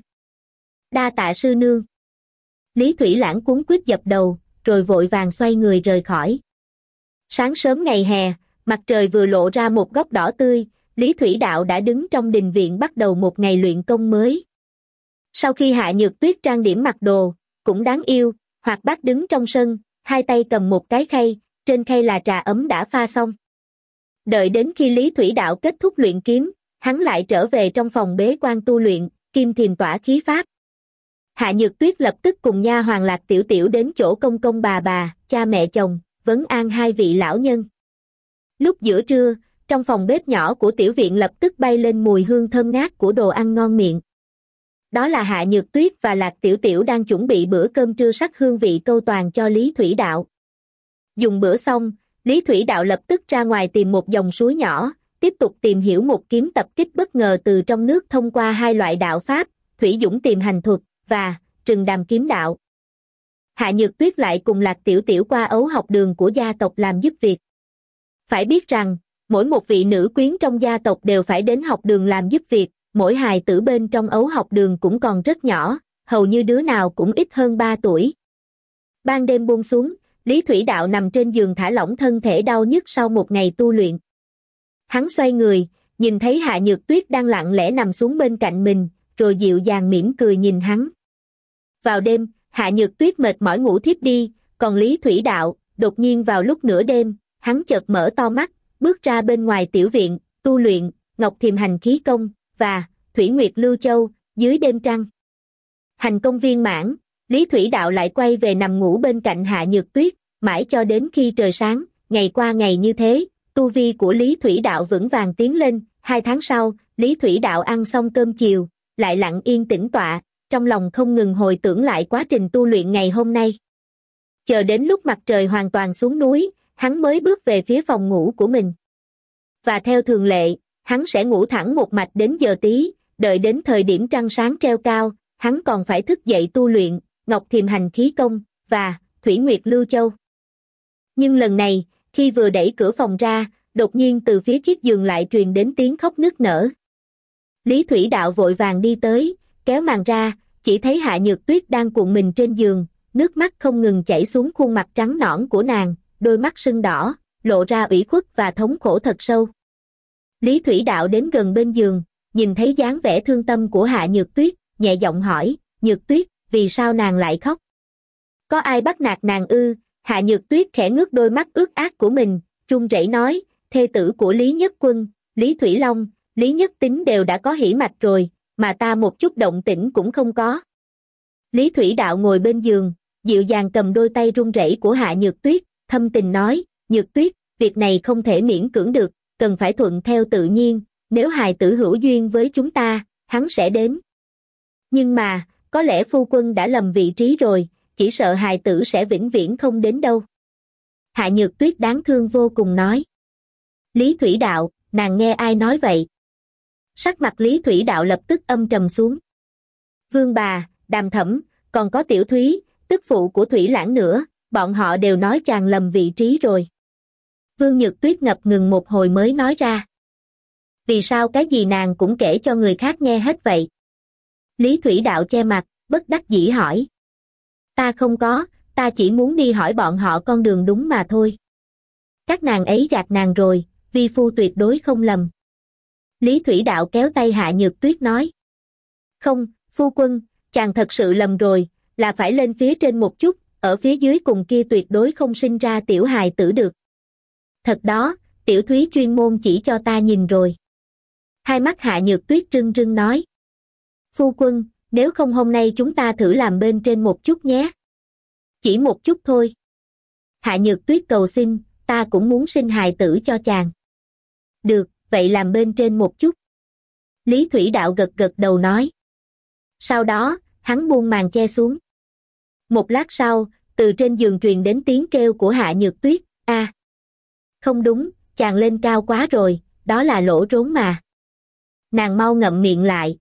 Đa tạ sư nương. Lý Thủy Lãng cuống quýt dập đầu, rồi vội vàng xoay người rời khỏi. Sáng sớm ngày hè, mặt trời vừa lộ ra một góc đỏ tươi, Lý Thủy Đạo đã đứng trong đình viện bắt đầu một ngày luyện công mới. Sau khi Hạ Nhược Tuyết trang điểm mặc đồ, cũng đáng yêu, Hoạt Bát đứng trong sân, hai tay cầm một cái khay, trên khay là trà ấm đã pha xong. Đợi đến khi Lý Thủy Đạo kết thúc luyện kiếm, hắn lại trở về trong phòng bế quan tu luyện, kim thiềm tỏa khí pháp. Hạ Nhược Tuyết lập tức cùng nha hoàn Lạc Tiểu Tiểu đến chỗ công công bà bà, cha mẹ chồng, vấn an hai vị lão nhân. Lúc giữa trưa, trong phòng bếp nhỏ của tiểu viện lập tức bay lên mùi hương thơm ngát của đồ ăn ngon miệng. Đó là Hạ Nhược Tuyết và Lạc Tiểu Tiểu đang chuẩn bị bữa cơm trưa sắc hương vị câu toàn cho Lý Thủy Đạo. Dùng bữa xong, Lý Thủy Đạo lập tức ra ngoài tìm một dòng suối nhỏ, tiếp tục tìm hiểu một kiếm tập kích bất ngờ từ trong nước thông qua hai loại đạo pháp, Thủy Dũng Tìm Hành Thuật và Trừng Đàm Kiếm Đạo. Hạ Nhược Tuyết lại cùng Lạc Tiểu Tiểu qua ấu học đường của gia tộc làm giúp việc. Phải biết rằng, mỗi một vị nữ quyến trong gia tộc đều phải đến học đường làm giúp việc, mỗi hài tử bên trong ấu học đường cũng còn rất nhỏ, hầu như đứa nào cũng ít hơn ba tuổi. Ban đêm buông xuống, Lý Thủy Đạo nằm trên giường thả lỏng thân thể đau nhức sau một ngày tu luyện. Hắn xoay người, nhìn thấy Hạ Nhược Tuyết đang lặng lẽ nằm xuống bên cạnh mình, rồi dịu dàng mỉm cười nhìn hắn. Vào đêm, Hạ Nhược Tuyết mệt mỏi ngủ thiếp đi, còn Lý Thủy Đạo, đột nhiên vào lúc nửa đêm, hắn chợt mở to mắt, bước ra bên ngoài tiểu viện, tu luyện, Ngọc Thiềm Hành Khí Công, và Thủy Nguyệt Lưu Châu, dưới đêm trăng. Hành công viên mãn, Lý Thủy Đạo lại quay về nằm ngủ bên cạnh Hạ Nhược Tuyết, mãi cho đến khi trời sáng, ngày qua ngày như thế, tu vi của Lý Thủy Đạo vững vàng tiến lên. Hai tháng sau, Lý Thủy Đạo ăn xong cơm chiều, lại lặng yên tĩnh tọa, trong lòng không ngừng hồi tưởng lại quá trình tu luyện ngày hôm nay. Chờ đến lúc mặt trời hoàn toàn xuống núi, hắn mới bước về phía phòng ngủ của mình. Và theo thường lệ, hắn sẽ ngủ thẳng một mạch đến giờ tí, đợi đến thời điểm trăng sáng treo cao, hắn còn phải thức dậy tu luyện, Ngọc Thiềm Hành Khí Công, và Thủy Nguyệt Lưu Châu. Nhưng lần này, khi vừa đẩy cửa phòng ra, đột nhiên từ phía chiếc giường lại truyền đến tiếng khóc nức nở. Lý Thủy Đạo vội vàng đi tới, kéo màn ra, chỉ thấy Hạ Nhược Tuyết đang cuộn mình trên giường, nước mắt không ngừng chảy xuống khuôn mặt trắng nõn của nàng, đôi mắt sưng đỏ, lộ ra ủy khuất và thống khổ thật sâu. Lý Thủy Đạo đến gần bên giường, nhìn thấy dáng vẻ thương tâm của Hạ Nhược Tuyết, nhẹ giọng hỏi, Nhược Tuyết, vì sao nàng lại khóc? Có ai bắt nạt nàng ư? Hạ Nhược Tuyết khẽ ngước đôi mắt ướt át của mình, run rẩy nói, thê tử của Lý Nhất Quân, Lý Thủy Long, Lý Nhất Tính đều đã có hỉ mạch rồi, mà ta một chút động tĩnh cũng không có. Lý Thủy Đạo ngồi bên giường, dịu dàng cầm đôi tay run rẩy của Hạ Nhược Tuyết, thâm tình nói, Nhược Tuyết, việc này không thể miễn cưỡng được, cần phải thuận theo tự nhiên, nếu hài tử hữu duyên với chúng ta, hắn sẽ đến. Nhưng mà, có lẽ phu quân đã lầm vị trí rồi, chỉ sợ hài tử sẽ vĩnh viễn không đến đâu. Hạ Nhược Tuyết đáng thương vô cùng nói. Lý Thủy Đạo, nàng nghe ai nói vậy? Sắc mặt Lý Thủy Đạo lập tức âm trầm xuống. Vương bà, Đàm Thẩm, còn có Tiểu Thúy, tức phụ của Thủy Lãng nữa, bọn họ đều nói chàng lầm vị trí rồi. Vương Nhược Tuyết ngập ngừng một hồi mới nói ra. Vì sao cái gì nàng cũng kể cho người khác nghe hết vậy? Lý Thủy Đạo che mặt, bất đắc dĩ hỏi. Ta không có, ta chỉ muốn đi hỏi bọn họ con đường đúng mà thôi. Các nàng ấy gạt nàng rồi, vi phu tuyệt đối không lầm. Lý Thủy Đạo kéo tay Hạ Nhược Tuyết nói. Không, phu quân, chàng thật sự lầm rồi, là phải lên phía trên một chút, ở phía dưới cùng kia tuyệt đối không sinh ra tiểu hài tử được. Thật đó, Tiểu Thúy chuyên môn chỉ cho ta nhìn rồi. Hai mắt Hạ Nhược Tuyết rưng rưng nói. Phu quân, nếu không hôm nay chúng ta thử làm bên trên một chút nhé. Chỉ một chút thôi. Hạ Nhược Tuyết cầu xin, ta cũng muốn sinh hài tử cho chàng. Được, vậy làm bên trên một chút. Lý Thủy Đạo gật gật đầu nói. Sau đó, hắn buông màn che xuống. Một lát sau, từ trên giường truyền đến tiếng kêu của Hạ Nhược Tuyết, a, à, không đúng, chàng lên cao quá rồi, đó là lỗ rốn mà. Nàng mau ngậm miệng lại.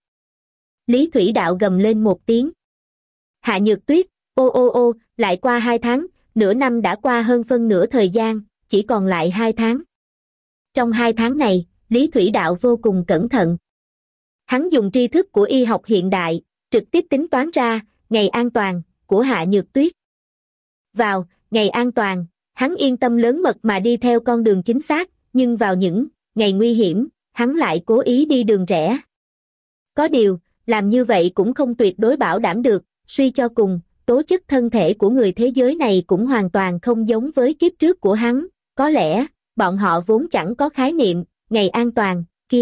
Lý Thủy Đạo gầm lên một tiếng. Hạ Nhược Tuyết, ô ô ô, lại qua hai tháng, nửa năm đã qua hơn phân nửa thời gian, chỉ còn lại hai tháng. Trong hai tháng này, Lý Thủy Đạo vô cùng cẩn thận. Hắn dùng tri thức của y học hiện đại, trực tiếp tính toán ra, ngày an toàn, của Hạ Nhược Tuyết. Vào, ngày an toàn, hắn yên tâm lớn mật mà đi theo con đường chính xác, nhưng vào những ngày nguy hiểm, hắn lại cố ý đi đường rẽ. Có điều, làm như vậy cũng không tuyệt đối bảo đảm được, suy cho cùng, tố chất thân thể của người thế giới này cũng hoàn toàn không giống với kiếp trước của hắn, có lẽ, bọn họ vốn chẳng có khái niệm, ngày an toàn, kia.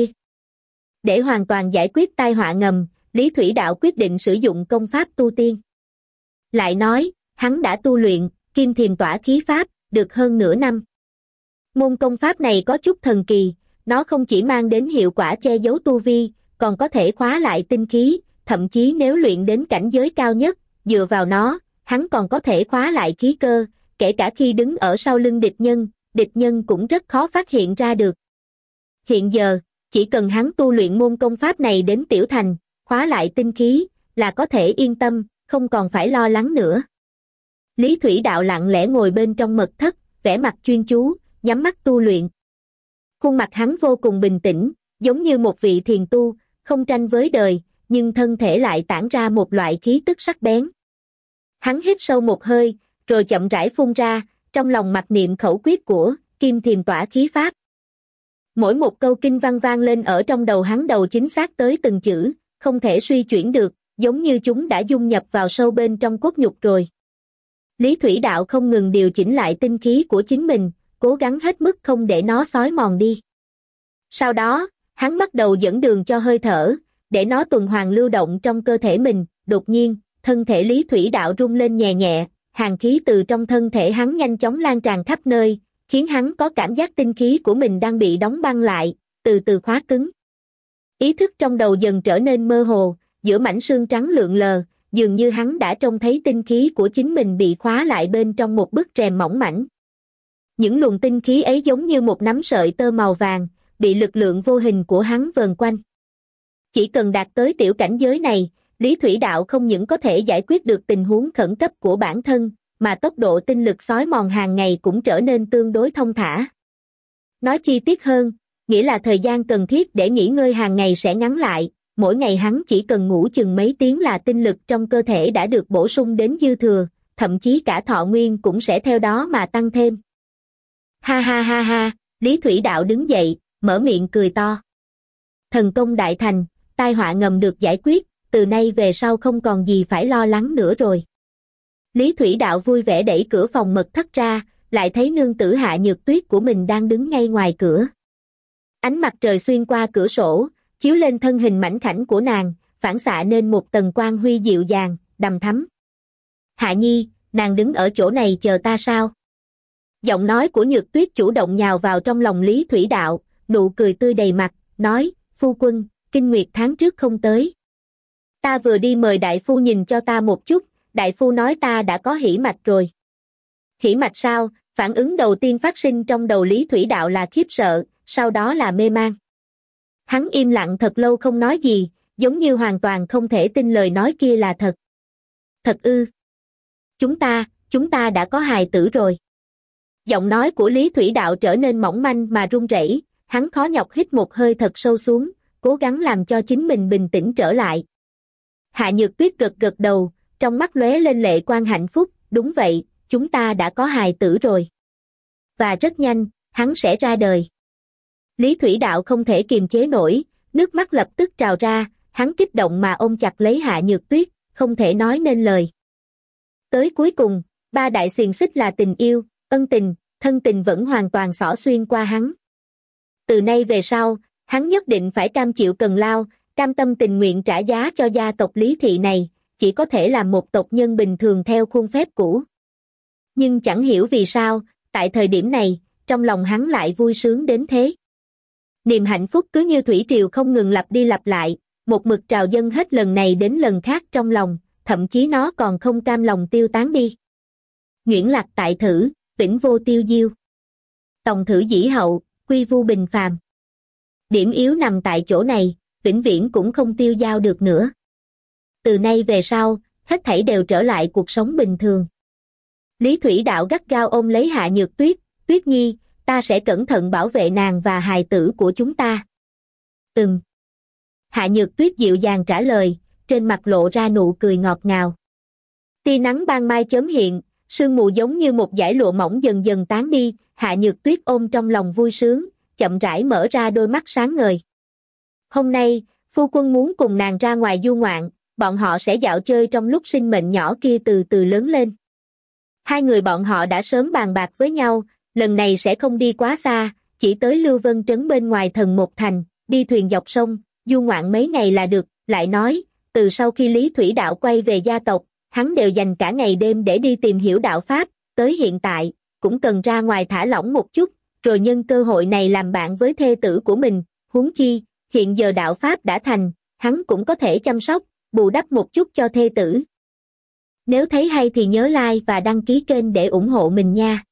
Để hoàn toàn giải quyết tai họa ngầm, Lý Thủy Đạo quyết định sử dụng công pháp tu tiên. Lại nói, hắn đã tu luyện, Kim Thiềm Tỏa Khí Pháp, được hơn nửa năm. Môn công pháp này có chút thần kỳ, nó không chỉ mang đến hiệu quả che giấu tu vi, còn có thể khóa lại tinh khí, thậm chí nếu luyện đến cảnh giới cao nhất, dựa vào nó, hắn còn có thể khóa lại khí cơ, kể cả khi đứng ở sau lưng địch nhân, địch nhân cũng rất khó phát hiện ra được. Hiện giờ, chỉ cần hắn tu luyện môn công pháp này đến tiểu thành, khóa lại tinh khí, là có thể yên tâm, không còn phải lo lắng nữa. Lý Thủy Đạo lặng lẽ ngồi bên trong mật thất, vẻ mặt chuyên chú, nhắm mắt tu luyện. Khuôn mặt hắn vô cùng bình tĩnh, giống như một vị thiền tu, không tranh với đời, nhưng thân thể lại tản ra một loại khí tức sắc bén. Hắn hít sâu một hơi, rồi chậm rãi phun ra, trong lòng mặc niệm khẩu quyết của Kim Thiềm Tỏa Khí Pháp. Mỗi một câu kinh văn vang lên ở trong đầu hắn đầu chính xác tới từng chữ, không thể suy chuyển được, giống như chúng đã dung nhập vào sâu bên trong cốt nhục rồi. Lý Thủy Đạo không ngừng điều chỉnh lại tinh khí của chính mình, cố gắng hết mức không để nó xói mòn đi. Sau đó, hắn bắt đầu dẫn đường cho hơi thở, để nó tuần hoàn lưu động trong cơ thể mình. Đột nhiên, thân thể Lý Thủy Đạo rung lên nhẹ nhẹ, hàn khí từ trong thân thể hắn nhanh chóng lan tràn khắp nơi, khiến hắn có cảm giác tinh khí của mình đang bị đóng băng lại, từ từ khóa cứng. Ý thức trong đầu dần trở nên mơ hồ, giữa mảnh xương trắng lượn lờ, dường như hắn đã trông thấy tinh khí của chính mình bị khóa lại bên trong một bức rèm mỏng mảnh. Những luồng tinh khí ấy giống như một nắm sợi tơ màu vàng, bị lực lượng vô hình của hắn vờn quanh. Chỉ cần đạt tới tiểu cảnh giới này, Lý Thủy Đạo không những có thể giải quyết được tình huống khẩn cấp của bản thân, mà tốc độ tinh lực xói mòn hàng ngày cũng trở nên tương đối thông thả. Nói chi tiết hơn, nghĩa là thời gian cần thiết để nghỉ ngơi hàng ngày sẽ ngắn lại, mỗi ngày hắn chỉ cần ngủ chừng mấy tiếng là tinh lực trong cơ thể đã được bổ sung đến dư thừa, thậm chí cả thọ nguyên cũng sẽ theo đó mà tăng thêm. Ha ha ha ha, Lý Thủy Đạo đứng dậy, mở miệng cười to. Thần công đại thành, tai họa ngầm được giải quyết, từ nay về sau không còn gì phải lo lắng nữa rồi. Lý Thủy Đạo vui vẻ đẩy cửa phòng mật thất ra, lại thấy nương tử Hạ Nhược Tuyết của mình đang đứng ngay ngoài cửa. Ánh mặt trời xuyên qua cửa sổ, chiếu lên thân hình mảnh khảnh của nàng, phản xạ nên một tầng quang huy dịu dàng, đằm thắm. Hạ Nhi, nàng đứng ở chỗ này chờ ta sao? Giọng nói của Nhược Tuyết chủ động nhào vào trong lòng Lý Thủy Đạo, nụ cười tươi đầy mặt, nói, phu quân, kinh nguyệt tháng trước không tới. Ta vừa đi mời đại phu nhìn cho ta một chút, đại phu nói ta đã có hỉ mạch rồi. Hỉ mạch sao? Phản ứng đầu tiên phát sinh trong đầu Lý Thủy Đạo là khiếp sợ, sau đó là mê man. Hắn im lặng thật lâu không nói gì, giống như hoàn toàn không thể tin lời nói kia là thật. Thật ư? Chúng ta, chúng ta đã có hài tử rồi. Giọng nói của Lý Thủy Đạo trở nên mỏng manh mà run rẩy, hắn khó nhọc hít một hơi thật sâu xuống, cố gắng làm cho chính mình bình tĩnh trở lại. Hạ Nhược Tuyết gật gật đầu, trong mắt lóe lên lệ quang hạnh phúc, đúng vậy, chúng ta đã có hài tử rồi. Và rất nhanh, hắn sẽ ra đời. Lý Thủy Đạo không thể kiềm chế nổi, nước mắt lập tức trào ra, hắn kích động mà ôm chặt lấy Hạ Nhược Tuyết, không thể nói nên lời. Tới cuối cùng, ba đại xiềng xích là tình yêu, ân tình, thân tình vẫn hoàn toàn xỏ xuyên qua hắn. Từ nay về sau, hắn nhất định phải cam chịu cần lao, cam tâm tình nguyện trả giá cho gia tộc Lý Thị này, chỉ có thể là một tộc nhân bình thường theo khuôn phép cũ. Nhưng chẳng hiểu vì sao, tại thời điểm này, trong lòng hắn lại vui sướng đến thế. Niềm hạnh phúc cứ như thủy triều không ngừng lặp đi lặp lại, một mực trào dâng hết lần này đến lần khác trong lòng, thậm chí nó còn không cam lòng tiêu tán đi. Nhuyễn lạc tại thử, vĩnh vô tiêu diêu. Tòng thử dĩ hậu, quy vu bình phàm. Điểm yếu nằm tại chỗ này, vĩnh viễn cũng không tiêu dao được nữa. Từ nay về sau, hết thảy đều trở lại cuộc sống bình thường. Lý Thủy Đạo gắt gao ôm lấy Hạ Nhược Tuyết, Tuyết Nhi, ta sẽ cẩn thận bảo vệ nàng và hài tử của chúng ta. Ừm. Hạ Nhược Tuyết dịu dàng trả lời, trên mặt lộ ra nụ cười ngọt ngào. Tia nắng ban mai chớm hiện, sương mù giống như một dải lụa mỏng dần dần tán đi, Hạ Nhược Tuyết ôm trong lòng vui sướng, chậm rãi mở ra đôi mắt sáng ngời. Hôm nay, phu quân muốn cùng nàng ra ngoài du ngoạn, bọn họ sẽ dạo chơi trong lúc sinh mệnh nhỏ kia từ từ lớn lên. Hai người bọn họ đã sớm bàn bạc với nhau, lần này sẽ không đi quá xa, chỉ tới Lưu Vân Trấn bên ngoài Thần Một Thành, đi thuyền dọc sông, du ngoạn mấy ngày là được, lại nói, từ sau khi Lý Thủy Đạo quay về gia tộc, hắn đều dành cả ngày đêm để đi tìm hiểu đạo Pháp, tới hiện tại, cũng cần ra ngoài thả lỏng một chút, rồi nhân cơ hội này làm bạn với thê tử của mình, huống chi, hiện giờ đạo Pháp đã thành, hắn cũng có thể chăm sóc, bù đắp một chút cho thê tử. Nếu thấy hay thì nhớ like và đăng ký kênh để ủng hộ mình nha.